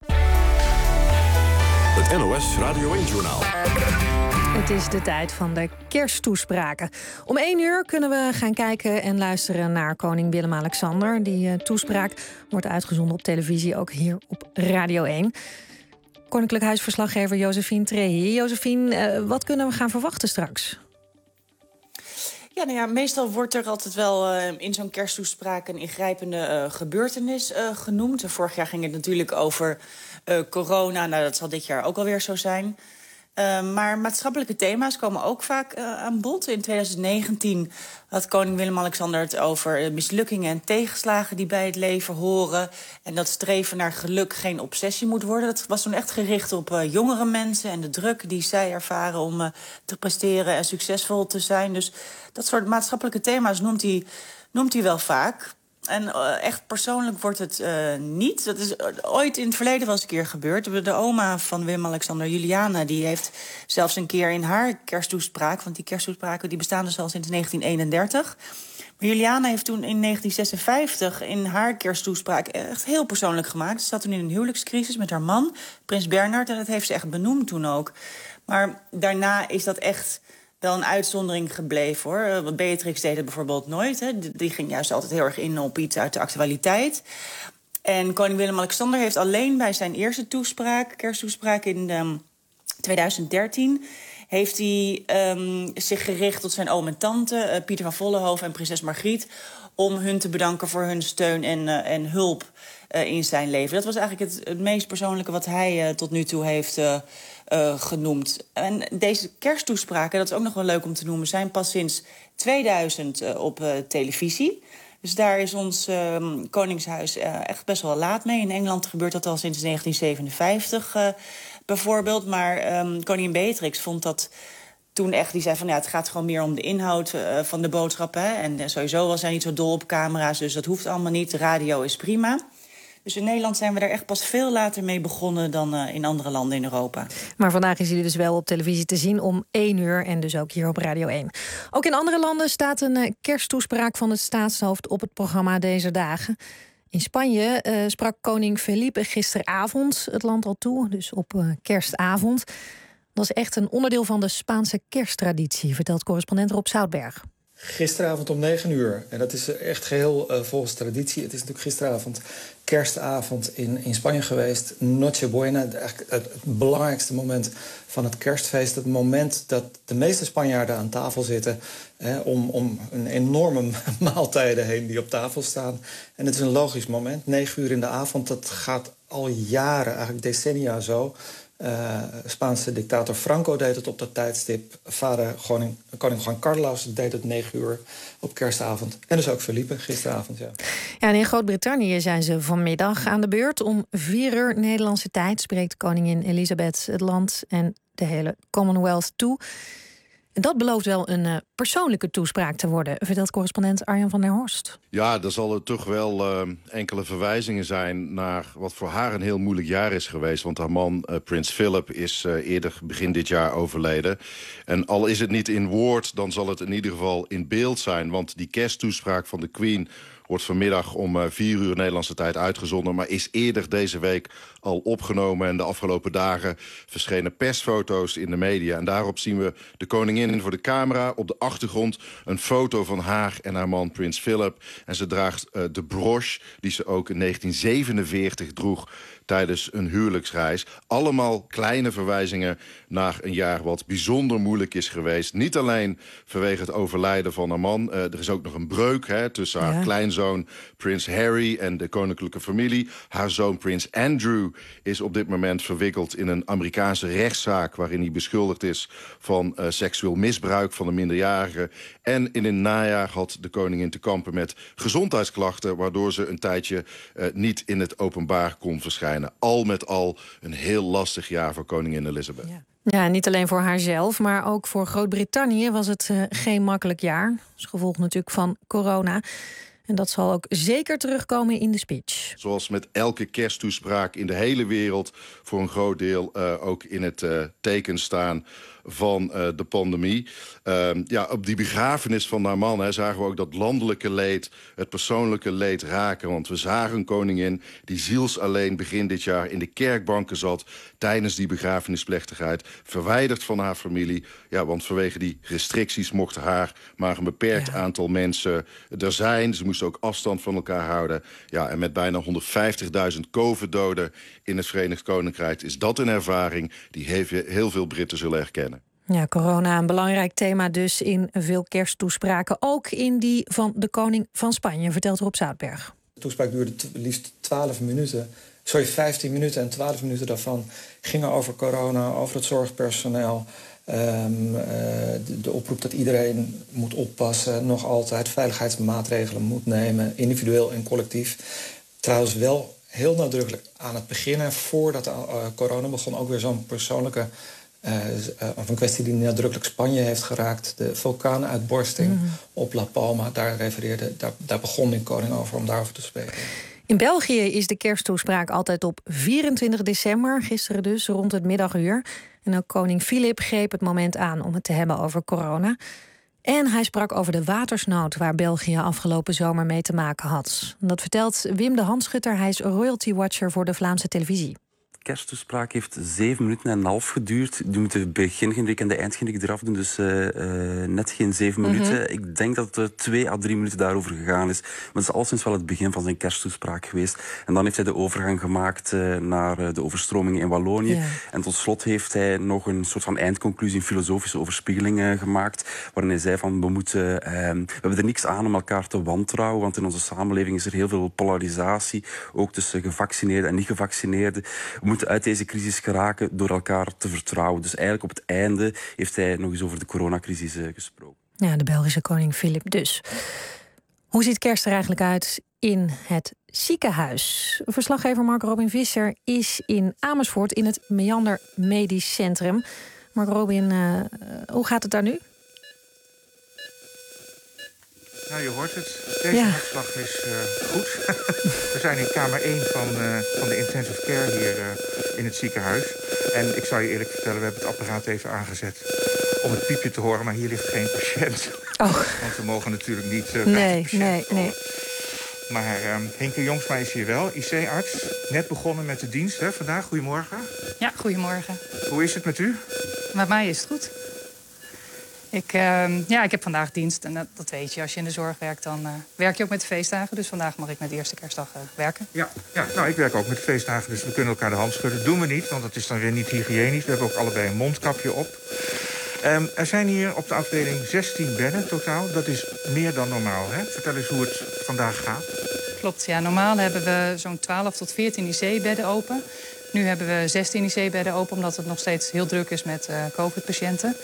Het NOS Radio 1-journaal. Het is de tijd van de kersttoespraken. Om 1 uur kunnen we gaan kijken en luisteren naar koning Willem-Alexander. Die toespraak wordt uitgezonden op televisie, ook hier op Radio 1. Koninklijk Huisverslaggever Josephine Trehi. Josephine, wat kunnen we gaan verwachten straks? Ja, nou ja, meestal wordt er altijd wel in zo'n kersttoespraak een ingrijpende gebeurtenis genoemd. Vorig jaar ging het natuurlijk over corona. Nou, dat zal dit jaar ook alweer zo zijn. Maar maatschappelijke thema's komen ook vaak aan bod. In 2019 had koning Willem-Alexander het over mislukkingen en tegenslagen die bij het leven horen. En dat streven naar geluk geen obsessie moet worden. Dat was toen echt gericht op jongere mensen en de druk die zij ervaren om te presteren en succesvol te zijn. Dus dat soort maatschappelijke thema's noemt hij wel vaak. En echt persoonlijk wordt het niet. Dat is ooit in het verleden wel eens een keer gebeurd. De oma van Willem-Alexander, Juliana, die heeft zelfs een keer in haar kersttoespraak, want die kersttoespraken die bestaan dus al sinds 1931. Maar Juliana heeft toen in 1956 in haar kersttoespraak echt heel persoonlijk gemaakt. Ze zat toen in een huwelijkscrisis met haar man, prins Bernhard, en dat heeft ze echt benoemd toen ook. Maar daarna is dat echt wel een uitzondering gebleven, hoor. Beatrix deed het bijvoorbeeld nooit. Hè. Die ging juist altijd heel erg in op iets uit de actualiteit. En koning Willem-Alexander heeft alleen bij zijn eerste kersttoespraak in 2013... heeft hij zich gericht tot zijn oom en tante, Pieter van Vollenhoven en prinses Margriet, om hun te bedanken voor hun steun en hulp in zijn leven. Dat was eigenlijk het meest persoonlijke wat hij tot nu toe heeft genoemd. En deze kersttoespraken, dat is ook nog wel leuk om te noemen, zijn pas sinds 2000 op televisie. Dus daar is ons koningshuis echt best wel laat mee. In Engeland gebeurt dat al sinds 1957 bijvoorbeeld. Maar koningin Beatrix vond dat toen echt, die zei van ja, het gaat gewoon meer om de inhoud van de boodschappen. Hè? En sowieso was hij niet zo dol op camera's, dus dat hoeft allemaal niet. De radio is prima. Dus in Nederland zijn we daar echt pas veel later mee begonnen dan in andere landen in Europa. Maar vandaag is hij dus wel op televisie te zien om 1 uur en dus ook hier op Radio 1. Ook in andere landen staat een kersttoespraak van het staatshoofd op het programma deze dagen. In Spanje sprak koning Felipe gisteravond het land al toe, dus op kerstavond. Dat is echt een onderdeel van de Spaanse kersttraditie, vertelt correspondent Rob Zoutberg. Gisteravond om 9 uur. En dat is echt geheel volgens traditie. Het is natuurlijk gisteravond kerstavond in Spanje geweest. Nochebuena, eigenlijk het belangrijkste moment van het kerstfeest. Het moment dat de meeste Spanjaarden aan tafel zitten om een enorme maaltijden heen die op tafel staan. En het is een logisch moment. 9 uur in de avond, dat gaat al jaren, eigenlijk decennia zo. Spaanse dictator Franco deed het op dat tijdstip. Koning Juan Carlos deed het 9 uur op kerstavond. En dus ook Felipe gisteravond, ja. Ja, en in Groot-Brittannië zijn ze vanmiddag aan de beurt. Om 4 uur Nederlandse tijd spreekt koningin Elizabeth het land en de hele Commonwealth toe. En dat belooft wel een persoonlijke toespraak te worden, vertelt correspondent Arjan van der Horst. Ja, er zal toch wel enkele verwijzingen zijn naar wat voor haar een heel moeilijk jaar is geweest. Want haar man, prins Philip, is eerder begin dit jaar overleden. En al is het niet in woord, dan zal het in ieder geval in beeld zijn. Want die kersttoespraak van de Queen wordt vanmiddag om 4 uur Nederlandse tijd uitgezonden, maar is eerder deze week al opgenomen. En de afgelopen dagen verschenen persfoto's in de media. En daarop zien we de koningin voor de camera. Op de achtergrond een foto van haar en haar man prins Philip. En ze draagt de broche die ze ook in 1947 droeg tijdens een huwelijksreis. Allemaal kleine verwijzingen naar een jaar wat bijzonder moeilijk is geweest. Niet alleen vanwege het overlijden van haar man. Er is ook nog een breuk tussen haar kleinzoon prins Harry en de koninklijke familie. Haar zoon prins Andrew is op dit moment verwikkeld in een Amerikaanse rechtszaak waarin hij beschuldigd is van seksueel misbruik van een minderjarige. En in het najaar had de koningin te kampen met gezondheidsklachten, waardoor ze een tijdje niet in het openbaar kon verschijnen. Al met al een heel lastig jaar voor koningin Elizabeth. Ja, niet alleen voor haarzelf, maar ook voor Groot-Brittannië was het geen makkelijk jaar. Als gevolg natuurlijk van corona. En dat zal ook zeker terugkomen in de speech. Zoals met elke kersttoespraak in de hele wereld voor een groot deel ook in het teken staan van de pandemie. Op die begrafenis van haar man zagen we ook dat landelijke leed, het persoonlijke leed raken. Want we zagen een koningin die zielsalleen begin dit jaar in de kerkbanken zat tijdens die begrafenisplechtigheid, verwijderd van haar familie. Ja, want vanwege die restricties mochten haar maar een beperkt aantal mensen er zijn. Ze moesten ook afstand van elkaar houden. Ja, en met bijna 150.000 COVID-doden in het Verenigd Koninkrijk is dat een ervaring die heel veel Britten zullen herkennen. Ja, corona een belangrijk thema dus in veel kersttoespraken. Ook in die van de koning van Spanje, vertelt Rob Zoutberg. De toespraak duurde liefst 15 minuten en 12 minuten daarvan gingen over corona, over het zorgpersoneel. De oproep dat iedereen moet oppassen, nog altijd veiligheidsmaatregelen moet nemen, individueel en collectief. Trouwens wel heel nadrukkelijk aan het begin, voordat corona begon, ook weer zo'n persoonlijke of een kwestie die nadrukkelijk Spanje heeft geraakt. De vulkaanuitbarsting op La Palma, daar begon de koning over om daarover te spreken. In België is de kersttoespraak altijd op 24 december, gisteren dus, rond het middaguur. En ook koning Filip greep het moment aan om het te hebben over corona. En hij sprak over de watersnood waar België afgelopen zomer mee te maken had. Dat vertelt Wim de Handschutter, hij is royalty watcher voor de Vlaamse televisie. De kersttoespraak heeft 7 minuten en een half geduurd. Je moet de begingenrik en de eindgenrik eraf doen, dus net geen 7 minuten. Ik denk dat het 2 à 3 minuten daarover gegaan is. Maar het is alleszins wel het begin van zijn kersttoespraak geweest. En dan heeft hij de overgang gemaakt naar de overstromingen in Wallonië. Ja. En tot slot heeft hij nog een soort van eindconclusie, een filosofische overspiegeling gemaakt, waarin hij zei van we hebben er niks aan om elkaar te wantrouwen, want in onze samenleving is er heel veel polarisatie, ook tussen gevaccineerden en niet-gevaccineerden. We moeten uit deze crisis geraken door elkaar te vertrouwen. Dus eigenlijk op het einde heeft hij nog eens over de coronacrisis gesproken. Ja, de Belgische koning Filip dus. Hoe ziet kerst er eigenlijk uit in het ziekenhuis? Verslaggever Mark Robin Visser is in Amersfoort in het Meander Medisch Centrum. Mark Robin, hoe gaat het daar nu? Nou, je hoort het. Deze hartslag is goed. We zijn in kamer 1 van de intensive care hier in het ziekenhuis. En ik zal je eerlijk vertellen, we hebben het apparaat even aangezet om het piepje te horen. Maar hier ligt geen patiënt. Oh. Want we mogen natuurlijk niet nee. Maar Henke Jongsma is hier wel, IC-arts. Net begonnen met de dienst hè, vandaag. Goedemorgen. Ja, goedemorgen. Hoe is het met u? Met mij is het goed. Ik heb vandaag dienst en dat weet je. Als je in de zorg werkt, dan werk je ook met de feestdagen. Dus vandaag mag ik met de eerste kerstdag werken. Ja, nou, ik werk ook met de feestdagen, dus we kunnen elkaar de hand schudden. Dat doen we niet, want dat is dan weer niet hygiënisch. We hebben ook allebei een mondkapje op. Er zijn hier op de afdeling 16 bedden totaal. Dat is meer dan normaal, hè? Vertel eens hoe het vandaag gaat. Klopt, ja. Normaal hebben we zo'n 12 tot 14 IC-bedden open. Nu hebben we 16 IC-bedden open, omdat het nog steeds heel druk is met COVID-patiënten.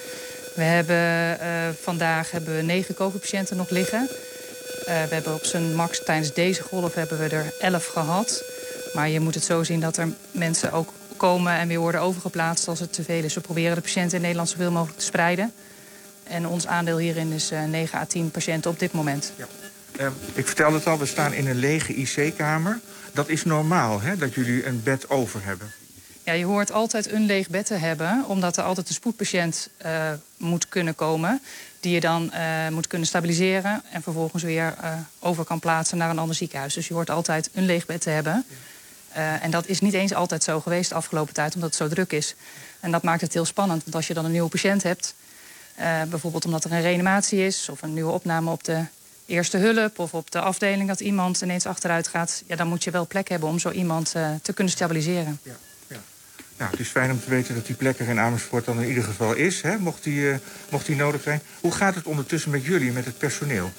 Vandaag hebben we 9 COVID-patiënten nog liggen. We hebben op zijn max tijdens deze golf hebben we er 11 gehad. Maar je moet het zo zien dat er mensen ook komen en weer worden overgeplaatst als het te veel is. We proberen de patiënten in Nederland zoveel mogelijk te spreiden. En ons aandeel hierin is 9 à 10 patiënten op dit moment. Ja. Ik vertelde het al, we staan in een lege IC-kamer. Dat is normaal, hè, dat jullie een bed over hebben? Ja, je hoort altijd een leeg bed te hebben, omdat er altijd een spoedpatiënt moet kunnen komen, die je dan moet kunnen stabiliseren en vervolgens weer over kan plaatsen naar een ander ziekenhuis. Dus je hoort altijd een leeg bed te hebben. En dat is niet eens altijd zo geweest de afgelopen tijd, omdat het zo druk is. En dat maakt het heel spannend, want als je dan een nieuwe patiënt hebt, bijvoorbeeld omdat er een reanimatie is of een nieuwe opname op de eerste hulp of op de afdeling dat iemand ineens achteruit gaat, ja, dan moet je wel plek hebben om zo iemand te kunnen stabiliseren. Ja. Nou, het is fijn om te weten dat die plek er in Amersfoort dan in ieder geval is, hè, mocht die nodig zijn. Hoe gaat het ondertussen met jullie, met het personeel?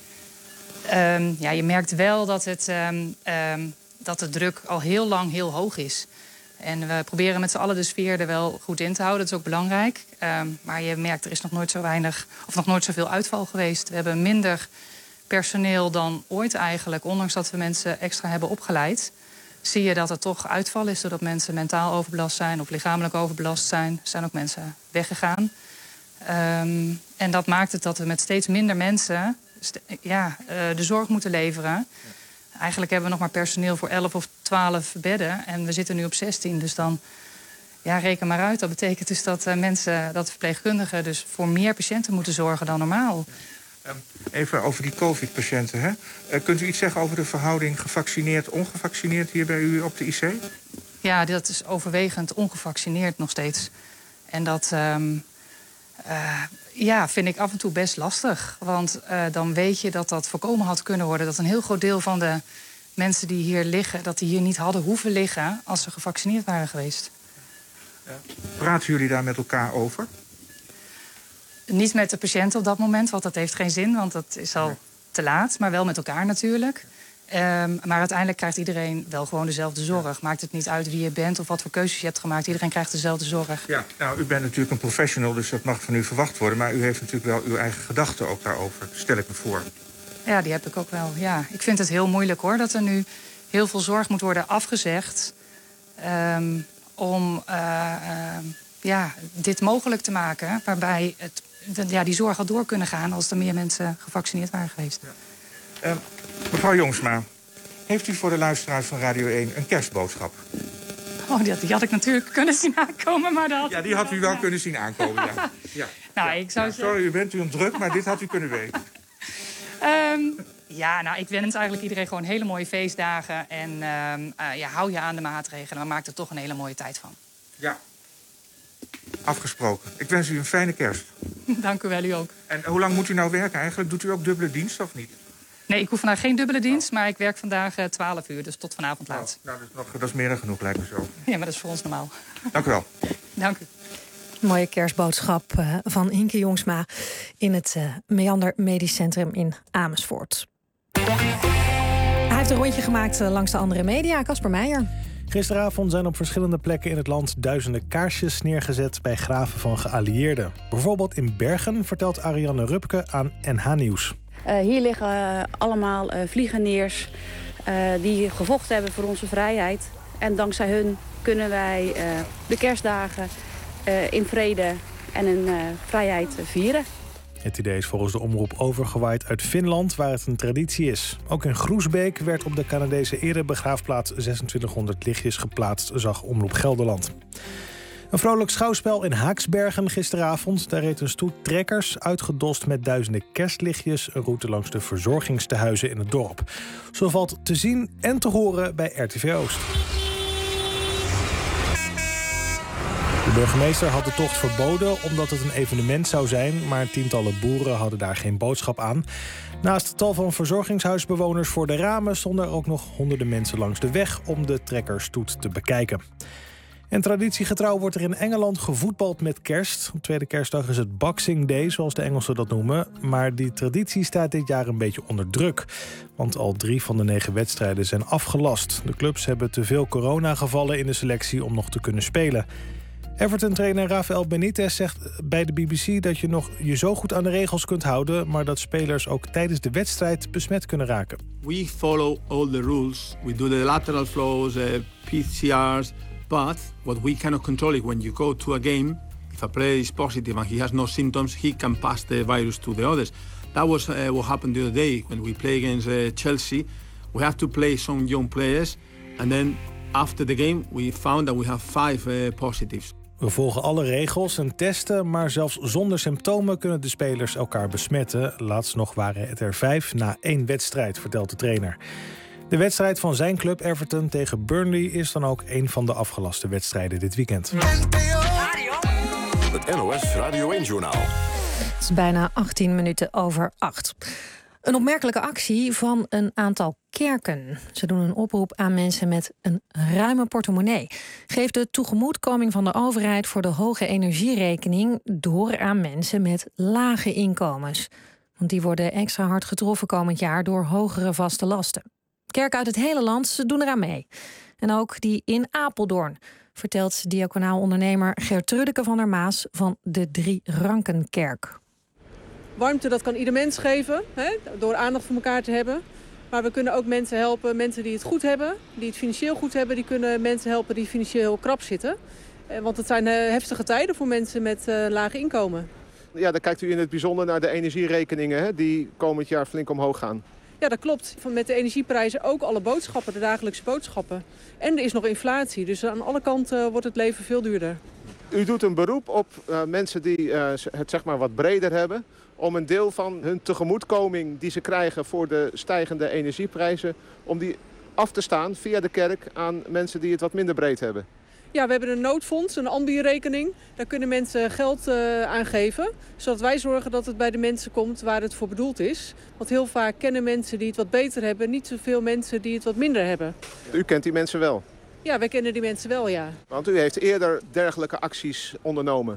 Je merkt wel dat de druk al heel lang heel hoog is. En we proberen met z'n allen de sfeer er wel goed in te houden. Dat is ook belangrijk. Maar je merkt, er is nog nooit zo weinig of nog nooit zoveel uitval geweest. We hebben minder personeel dan ooit eigenlijk, ondanks dat we mensen extra hebben opgeleid. Zie je dat er toch uitval is, doordat mensen mentaal overbelast zijn of lichamelijk overbelast zijn. Er zijn ook mensen weggegaan. En dat maakt het dat we met steeds minder mensen de zorg moeten leveren. Eigenlijk hebben we nog maar personeel voor 11 of 12 bedden en we zitten nu op 16. Dus dan, reken maar uit. Dat betekent dus dat dat verpleegkundigen dus voor meer patiënten moeten zorgen dan normaal. Even over die COVID-patiënten. Hè? Kunt u iets zeggen over de verhouding gevaccineerd-ongevaccineerd hier bij u op de IC? Ja, dat is overwegend ongevaccineerd nog steeds. En dat vind ik af en toe best lastig. Want dan weet je dat dat voorkomen had kunnen worden. Dat een heel groot deel van de mensen die hier liggen, dat die hier niet hadden hoeven liggen als ze gevaccineerd waren geweest. Praten jullie daar met elkaar over? Niet met de patiënten op dat moment, want dat heeft geen zin. Want dat is al te laat, maar wel met elkaar natuurlijk. Maar uiteindelijk krijgt iedereen wel gewoon dezelfde zorg. Maakt het niet uit wie je bent of wat voor keuzes je hebt gemaakt. Iedereen krijgt dezelfde zorg. Ja, nou, u bent natuurlijk een professional, dus dat mag van u verwacht worden. Maar u heeft natuurlijk wel uw eigen gedachten ook daarover, stel ik me voor. Ja, die heb ik ook wel, ja. Ik vind het heel moeilijk, hoor, dat er nu heel veel zorg moet worden afgezegd... om dit mogelijk te maken, waarbij die zorg had door kunnen gaan... als er meer mensen gevaccineerd waren geweest. Ja. Mevrouw Jongsma, heeft u voor de luisteraars van Radio 1 een kerstboodschap? Oh, die had ik natuurlijk kunnen zien aankomen, maar dat... Ja, die had u wel kunnen zien aankomen, ja. Ja. Nou, ik zou zeggen... Sorry, u bent druk, maar dit had u kunnen weten. Ik wens eigenlijk iedereen gewoon hele mooie feestdagen. En hou je aan de maatregelen, maar maak er toch een hele mooie tijd van. Ja, afgesproken. Ik wens u een fijne kerst. Dank u wel, u ook. En hoe lang moet u nou werken eigenlijk? Doet u ook dubbele dienst of niet? Nee, ik hoef vandaag geen dubbele dienst, maar ik werk vandaag 12 uur, dus tot vanavond laat. Nou, dat is meer dan genoeg, lijkt me zo. Ja, maar dat is voor ons normaal. Dank u wel. Dank u. Mooie kerstboodschap van Hinke Jongsma in het Meander Medisch Centrum in Amersfoort. Hij heeft een rondje gemaakt langs de andere media. Casper Meijer. Gisteravond zijn op verschillende plekken in het land duizenden kaarsjes neergezet bij graven van geallieerden. Bijvoorbeeld in Bergen, vertelt Ariane Rupke aan NH Nieuws. Hier liggen allemaal vliegeniers die gevochten hebben voor onze vrijheid. En dankzij hun kunnen wij de kerstdagen in vrede en in vrijheid vieren. Het idee is volgens de omroep overgewaaid uit Finland, waar het een traditie is. Ook in Groesbeek werd op de Canadese erebegraafplaats 2600 lichtjes geplaatst, zag Omroep Gelderland. Een vrolijk schouwspel in Haaksbergen gisteravond. Daar reed een stoet trekkers, uitgedost met duizenden kerstlichtjes, een route langs de verzorgingstehuizen in het dorp. Zo valt te zien en te horen bij RTV Oost. De burgemeester had de tocht verboden omdat het een evenement zou zijn, maar tientallen boeren hadden daar geen boodschap aan. Naast het tal van verzorgingshuisbewoners voor de ramen stonden er ook nog honderden mensen langs de weg om de trekkerstoet te bekijken. En traditiegetrouw wordt er in Engeland gevoetbald met kerst. Op tweede kerstdag is het Boxing Day, zoals de Engelsen dat noemen. Maar die traditie staat dit jaar een beetje onder druk. Want al 3 van de 9 wedstrijden zijn afgelast. De clubs hebben te veel coronagevallen in de selectie om nog te kunnen spelen. Everton-trainer Rafael Benitez zegt bij de BBC dat je je zo goed aan de regels kunt houden, maar dat spelers ook tijdens de wedstrijd besmet kunnen raken. We follow all the rules. We do the lateral flows, PCR's, but what we cannot control is when you go to a game, if a player is positive and he has no symptoms, he can pass the virus to the others. That was what happened the other day when we play against Chelsea. We have to play some young players, and then after the game we found that we have 5 positives. We volgen alle regels en testen, maar zelfs zonder symptomen kunnen de spelers elkaar besmetten. Laatst nog waren het er 5 na 1 wedstrijd, vertelt de trainer. De wedstrijd van zijn club Everton tegen Burnley is dan ook een van de afgelaste wedstrijden dit weekend. Het NOS Radio 1-journaal. Het is bijna 18 minuten over 8. Een opmerkelijke actie van een aantal kerken. Ze doen een oproep aan mensen met een ruime portemonnee. Geef de tegemoetkoming van de overheid voor de hoge energierekening door aan mensen met lage inkomens. Want die worden extra hard getroffen komend jaar door hogere vaste lasten. Kerken uit het hele land doen eraan mee. En ook die in Apeldoorn, vertelt diaconaal ondernemer Gertrudeke van der Maas van de Drie Rankenkerk. Warmte, dat kan ieder mens geven, door aandacht voor elkaar te hebben. Maar we kunnen ook mensen helpen, mensen die het goed hebben, die het financieel goed hebben, die kunnen mensen helpen die financieel krap zitten. Want het zijn heftige tijden voor mensen met laag inkomen. Ja, dan kijkt u in het bijzonder naar de energierekeningen, die komend jaar flink omhoog gaan. Ja, dat klopt. Met de energieprijzen ook alle boodschappen, de dagelijkse boodschappen. En er is nog inflatie, dus aan alle kanten wordt het leven veel duurder. U doet een beroep op mensen die het zeg maar wat breder hebben, om een deel van hun tegemoetkoming die ze krijgen voor de stijgende energieprijzen, om die af te staan via de kerk aan mensen die het wat minder breed hebben. Ja, we hebben een noodfonds, een ambi-rekening. Daar kunnen mensen geld aan geven, zodat wij zorgen dat het bij de mensen komt waar het voor bedoeld is. Want heel vaak kennen mensen die het wat beter hebben niet zoveel mensen die het wat minder hebben. U kent die mensen wel? Ja, wij kennen die mensen wel, ja. Want u heeft eerder dergelijke acties ondernomen.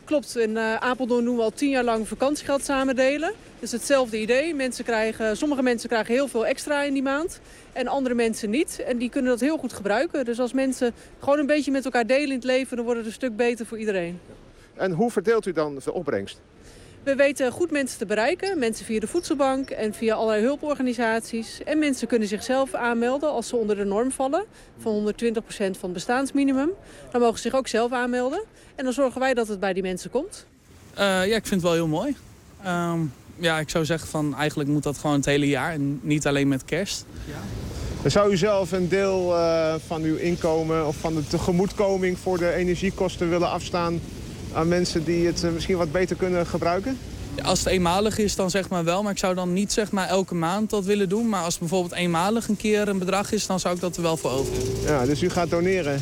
klopt. In Apeldoorn doen we al 10 jaar lang vakantiegeld samen delen. Dus hetzelfde idee. Sommige mensen krijgen heel veel extra in die maand. En andere mensen niet. En die kunnen dat heel goed gebruiken. Dus als mensen gewoon een beetje met elkaar delen in het leven, dan wordt het een stuk beter voor iedereen. En hoe verdeelt u dan de opbrengst? We weten goed mensen te bereiken. Mensen via de voedselbank en via allerlei hulporganisaties. En mensen kunnen zichzelf aanmelden als ze onder de norm vallen. Van 120% van het bestaansminimum. Dan mogen ze zich ook zelf aanmelden. En dan zorgen wij dat het bij die mensen komt. Ja, ik vind het wel heel mooi. Ik zou zeggen van eigenlijk moet dat gewoon het hele jaar. En niet alleen met kerst. Ja. Zou u zelf een deel van uw inkomen of van de tegemoetkoming voor de energiekosten willen afstaan aan mensen die het misschien wat beter kunnen gebruiken? Ja, als het eenmalig is, dan zeg maar wel. Maar ik zou dan niet zeg maar elke maand dat willen doen. Maar als het bijvoorbeeld eenmalig een keer een bedrag is, dan zou ik dat er wel voor over doen. Ja, dus u gaat doneren?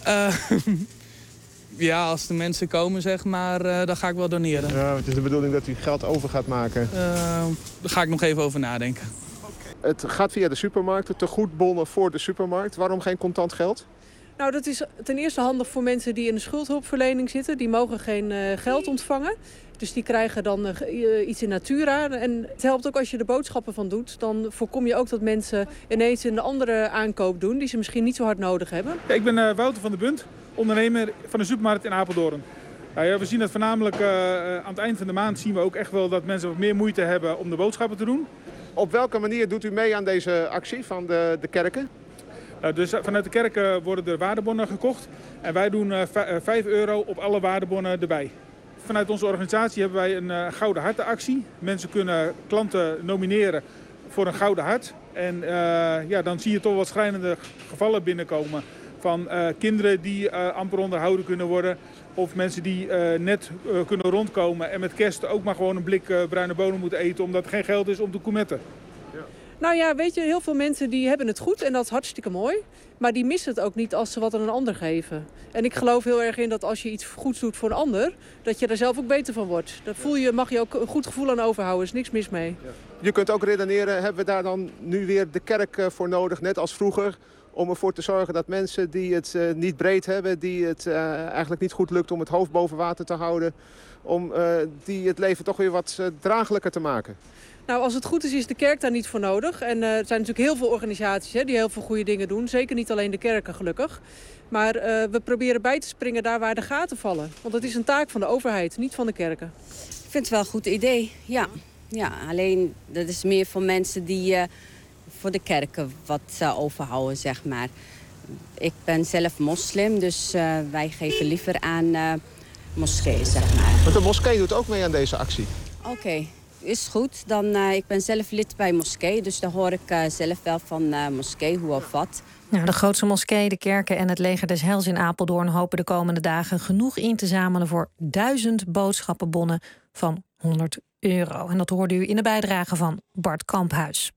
Ja, als de mensen komen, zeg maar, dan ga ik wel doneren. Ja, het is de bedoeling dat u geld over gaat maken? Daar ga ik nog even over nadenken. Het gaat via de supermarkten, tegoedbonnen voor de supermarkt. Waarom geen contant geld? Nou, dat is ten eerste handig voor mensen die in de schuldhulpverlening zitten. Die mogen geen geld ontvangen. Dus die krijgen dan iets in natura. En het helpt ook als je er boodschappen van doet. Dan voorkom je ook dat mensen ineens een andere aankoop doen die ze misschien niet zo hard nodig hebben. Ja, ik ben Wouter van der Bunt, ondernemer van de supermarkt in Apeldoorn. We zien dat voornamelijk aan het eind van de maand zien we ook echt wel dat mensen wat meer moeite hebben om de boodschappen te doen. Op welke manier doet u mee aan deze actie van de kerken? Dus vanuit de kerken worden er waardebonnen gekocht. En wij doen €5 op alle waardebonnen erbij. Vanuit onze organisatie hebben wij een Gouden Hartenactie. Mensen kunnen klanten nomineren voor een Gouden Hart. En dan zie je toch wat schrijnende gevallen binnenkomen. Van kinderen die amper onderhouden kunnen worden. Of mensen die net kunnen rondkomen en met kerst ook maar gewoon een blik bruine bonen moeten eten. Omdat er geen geld is om te koemetten. Nou ja, weet je, heel veel mensen die hebben het goed en dat is hartstikke mooi. Maar die missen het ook niet als ze wat aan een ander geven. En ik geloof heel erg in dat als je iets goeds doet voor een ander, dat je er zelf ook beter van wordt. Daar mag je ook een goed gevoel aan overhouden, is niks mis mee. Ja. Je kunt ook redeneren, hebben we daar dan nu weer de kerk voor nodig, net als vroeger, om ervoor te zorgen dat mensen die het niet breed hebben, die het eigenlijk niet goed lukt om het hoofd boven water te houden, om die het leven toch weer wat draaglijker te maken? Nou, als het goed is de kerk daar niet voor nodig. En er zijn natuurlijk heel veel organisaties die heel veel goede dingen doen. Zeker niet alleen de kerken, gelukkig. Maar we proberen bij te springen daar waar de gaten vallen. Want dat is een taak van de overheid, niet van de kerken. Ik vind het wel een goed idee, ja. Ja, alleen dat is meer voor mensen die voor de kerken wat overhouden, zeg maar. Ik ben zelf moslim, dus wij geven liever aan moskeeën, zeg maar. Want de moskee doet ook mee aan deze actie? Oké. Is goed. Dan, ik ben zelf lid bij moskee, dus daar hoor ik zelf wel van moskee, hoe of wat. Nou, de grootste moskee, de kerken en het Leger des Heils in Apeldoorn hopen de komende dagen genoeg in te zamelen voor 1000 boodschappenbonnen van €100. En dat hoorde u in de bijdrage van Bart Kamphuis.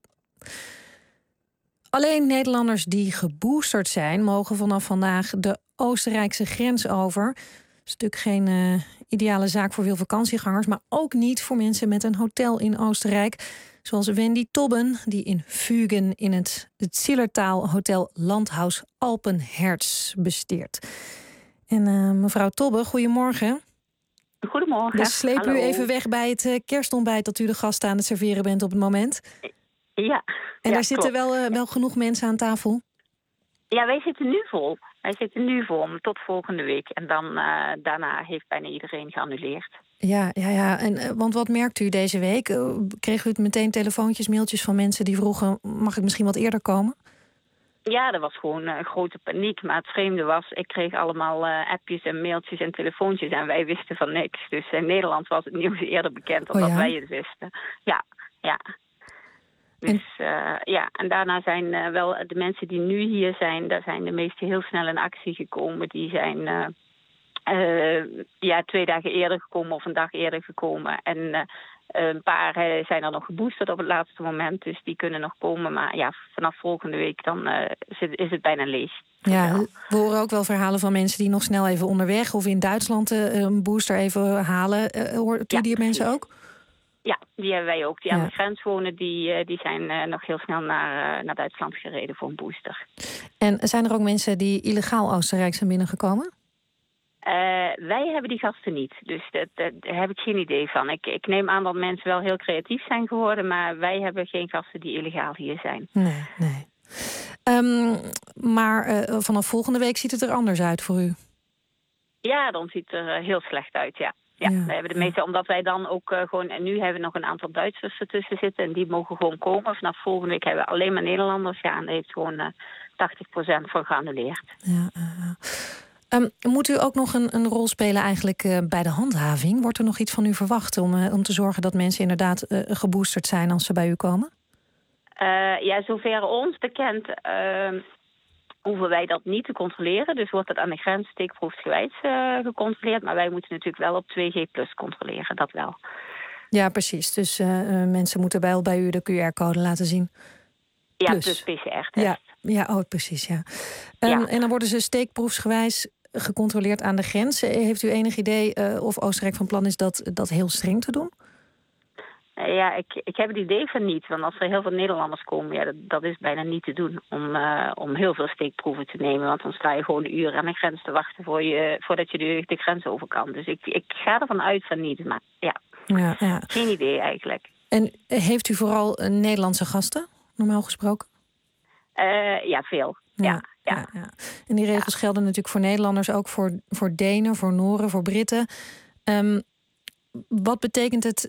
Alleen Nederlanders die geboosterd zijn mogen vanaf vandaag de Oostenrijkse grens over. Dat is natuurlijk geen ideale zaak voor veel vakantiegangers, maar ook niet voor mensen met een hotel in Oostenrijk. Zoals Wendy Tobben, die in Fugen in het Zillertaal Hotel Landhaus Alpenherz besteert. En mevrouw Tobben, goedemorgen. Goedemorgen. Dus sleep u even weg bij het kerstontbijt dat u de gasten aan het serveren bent op het moment. Ja. En daar zitten wel genoeg mensen aan tafel? Ja, wij zitten nu vol. Wij zitten nu vol tot volgende week. En dan daarna heeft bijna iedereen geannuleerd. Ja. En, want wat merkt u deze week? Kreeg u meteen telefoontjes, mailtjes van mensen die vroegen, mag ik misschien wat eerder komen? Ja, er was gewoon grote paniek. Maar het vreemde was, ik kreeg allemaal appjes en mailtjes en telefoontjes. En wij wisten van niks. Dus in Nederland was het nieuws eerder bekend dan dat wij het wisten. Ja. Dus en daarna zijn wel de mensen die nu hier zijn, daar zijn de meesten heel snel in actie gekomen. Die zijn 2 dagen eerder gekomen of een dag eerder gekomen. En een paar zijn er nog geboosterd op het laatste moment, dus die kunnen nog komen. Maar ja, vanaf volgende week dan is het bijna leeg. Ja, we horen ook wel verhalen van mensen die nog snel even onderweg of in Duitsland een booster even halen. Hoort u die mensen ook? Ja, die hebben wij ook. Die aan de grens wonen, die zijn nog heel snel naar Duitsland gereden voor een booster. En zijn er ook mensen die illegaal Oostenrijk zijn binnengekomen? Wij hebben die gasten niet, dus daar heb ik geen idee van. Ik neem aan dat mensen wel heel creatief zijn geworden, maar wij hebben geen gasten die illegaal hier zijn. Nee. Maar vanaf volgende week ziet het er anders uit voor u? Ja, dan ziet het er heel slecht uit, ja. Ja, we hebben de meeste, omdat wij dan ook gewoon... En nu hebben we nog een aantal Duitsers ertussen zitten en die mogen gewoon komen. Vanaf volgende week hebben we alleen maar Nederlanders. Ja, en daar heeft gewoon 80% van geannuleerd. Moet u ook nog een rol spelen eigenlijk bij de handhaving? Wordt er nog iets van u verwacht om te zorgen dat mensen inderdaad geboosterd zijn als ze bij u komen? Zover ons bekend hoeven wij dat niet te controleren. Dus wordt het aan de grens steekproefsgewijs gecontroleerd. Maar wij moeten natuurlijk wel op 2G+ controleren, dat wel. Ja, precies. Dus mensen moeten wel bij u de QR-code laten zien. Ja, plus PCR-test. Ja, precies, ja. En dan worden ze steekproefsgewijs gecontroleerd aan de grens. Heeft u enig idee of Oostenrijk van plan is dat heel streng te doen? Ik heb het idee van niet. Want als er heel veel Nederlanders komen, dat is bijna niet te doen om heel veel steekproeven te nemen. Want dan sta je gewoon een uur aan de grens te wachten voordat je de grens over kan. Dus ik ga ervan uit van niet. Maar geen idee eigenlijk. En heeft u vooral Nederlandse gasten, normaal gesproken? Veel. Ja. En die regels gelden natuurlijk voor Nederlanders, ook voor Denen, voor Nooren, voor Britten. Wat betekent het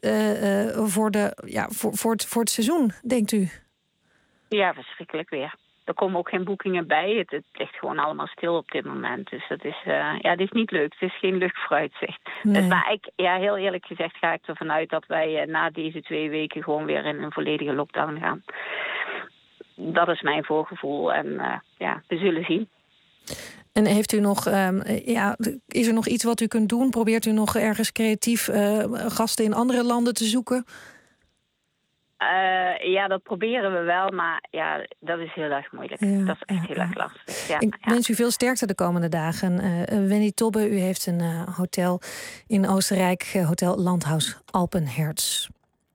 voor het seizoen, denkt u? Ja, verschrikkelijk weer. Er komen ook geen boekingen bij. Het ligt gewoon allemaal stil op dit moment. Dus dat is, het is niet leuk. Het is geen luchtvooruitzicht. Nee. Dus, maar heel eerlijk gezegd ga ik ervan uit dat wij na deze 2 weken gewoon weer in een volledige lockdown gaan. Dat is mijn voorgevoel en we zullen zien. En heeft u nog, is er nog iets wat u kunt doen? Probeert u nog ergens creatief gasten in andere landen te zoeken? Dat proberen we wel, maar dat is heel erg moeilijk. Dat is echt heel erg lastig. Ik wens u veel sterkte de komende dagen. Wendy Tobbe, u heeft een hotel in Oostenrijk, Hotel Landhaus Alpenherz.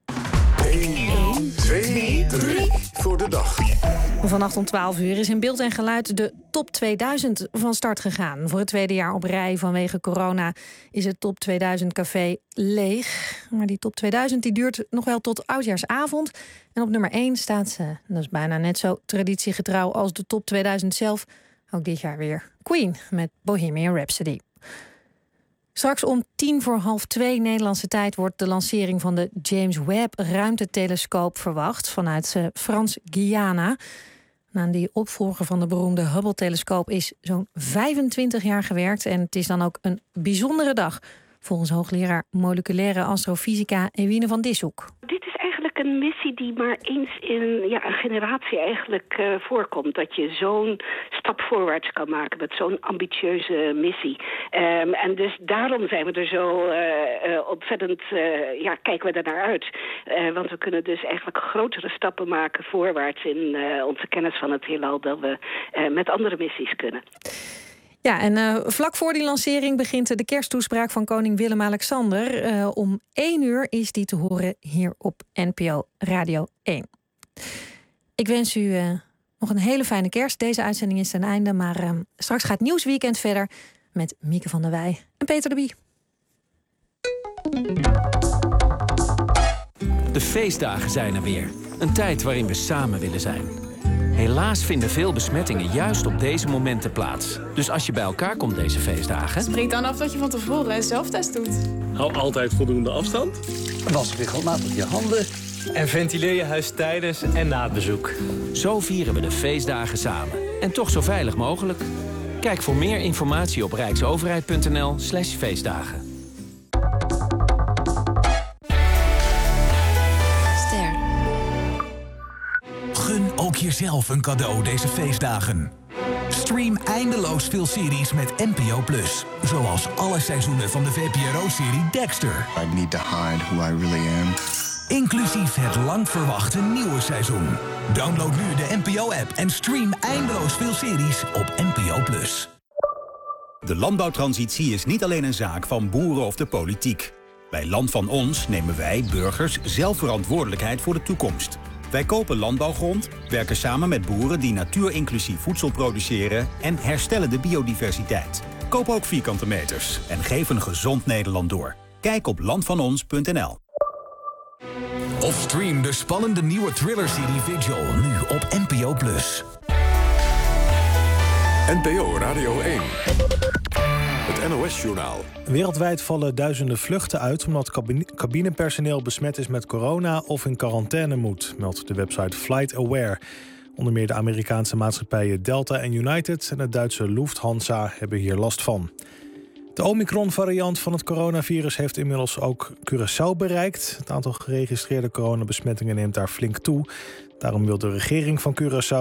1, 2, 3 voor de dag. Vannacht om 12 uur is in beeld en geluid de Top 2000 van start gegaan. Voor het 2e jaar op rij vanwege corona is het Top 2000 café leeg. Maar die Top 2000 die duurt nog wel tot oudjaarsavond. En op nummer 1 staat, dat is bijna net zo traditiegetrouw als de Top 2000 zelf, ook dit jaar weer Queen met Bohemian Rhapsody. Straks om 1:45 Nederlandse tijd wordt de lancering van de James Webb ruimtetelescoop verwacht vanuit Frans-Guyana. Aan die opvolger van de beroemde Hubble-telescoop is zo'n 25 jaar gewerkt en het is dan ook een bijzondere dag, volgens hoogleraar moleculaire astrofysica Ewine van Dishoek. Dit is eigenlijk een missie die maar eens in een generatie eigenlijk voorkomt. Dat je zo'n stap voorwaarts kan maken met zo'n ambitieuze missie. En dus daarom zijn we er zo ontzettend, kijken we er naar uit. Want we kunnen dus eigenlijk grotere stappen maken voorwaarts in onze kennis van het heelal dan we met andere missies kunnen. Ja, en vlak voor die lancering begint de kersttoespraak van koning Willem-Alexander. Om 1 uur is die te horen hier op NPO Radio 1. Ik wens u nog een hele fijne kerst. Deze uitzending is ten einde, maar straks gaat Nieuwsweekend verder met Mieke van der Wij en Peter de Bie. De feestdagen zijn er weer. Een tijd waarin we samen willen zijn. Helaas vinden veel besmettingen juist op deze momenten plaats. Dus als je bij elkaar komt deze feestdagen... Spreek dan af dat je van tevoren een zelftest doet. Hou altijd voldoende afstand. Was regelmatig je handen. En ventileer je huis tijdens en na het bezoek. Zo vieren we de feestdagen samen. En toch zo veilig mogelijk. Kijk voor meer informatie op rijksoverheid.nl/feestdagen. Gun ook jezelf een cadeau deze feestdagen. Stream eindeloos veel series met NPO+. Zoals alle seizoenen van de VPRO-serie Dexter. I need to hide who I really am. Inclusief het lang verwachte nieuwe seizoen. Download nu de NPO-app en stream eindeloos veel series op NPO+. De landbouwtransitie is niet alleen een zaak van boeren of de politiek. Bij Land van Ons nemen wij, burgers, zelf verantwoordelijkheid voor de toekomst. Wij kopen landbouwgrond, werken samen met boeren die natuurinclusief voedsel produceren en herstellen de biodiversiteit. Koop ook vierkante meters en geef een gezond Nederland door. Kijk op landvanons.nl. Of stream de spannende nieuwe thriller-serie Vigil nu op NPO+. NPO Radio 1. Het NOS-journaal. Wereldwijd vallen duizenden vluchten uit omdat cabinepersoneel besmet is met corona of in quarantaine moet, meldt de website FlightAware. Onder meer de Amerikaanse maatschappijen Delta en United en het Duitse Lufthansa hebben hier last van. De Omicron-variant van het coronavirus heeft inmiddels ook Curaçao bereikt. Het aantal geregistreerde coronabesmettingen neemt daar flink toe. Daarom wil de regering van Curaçao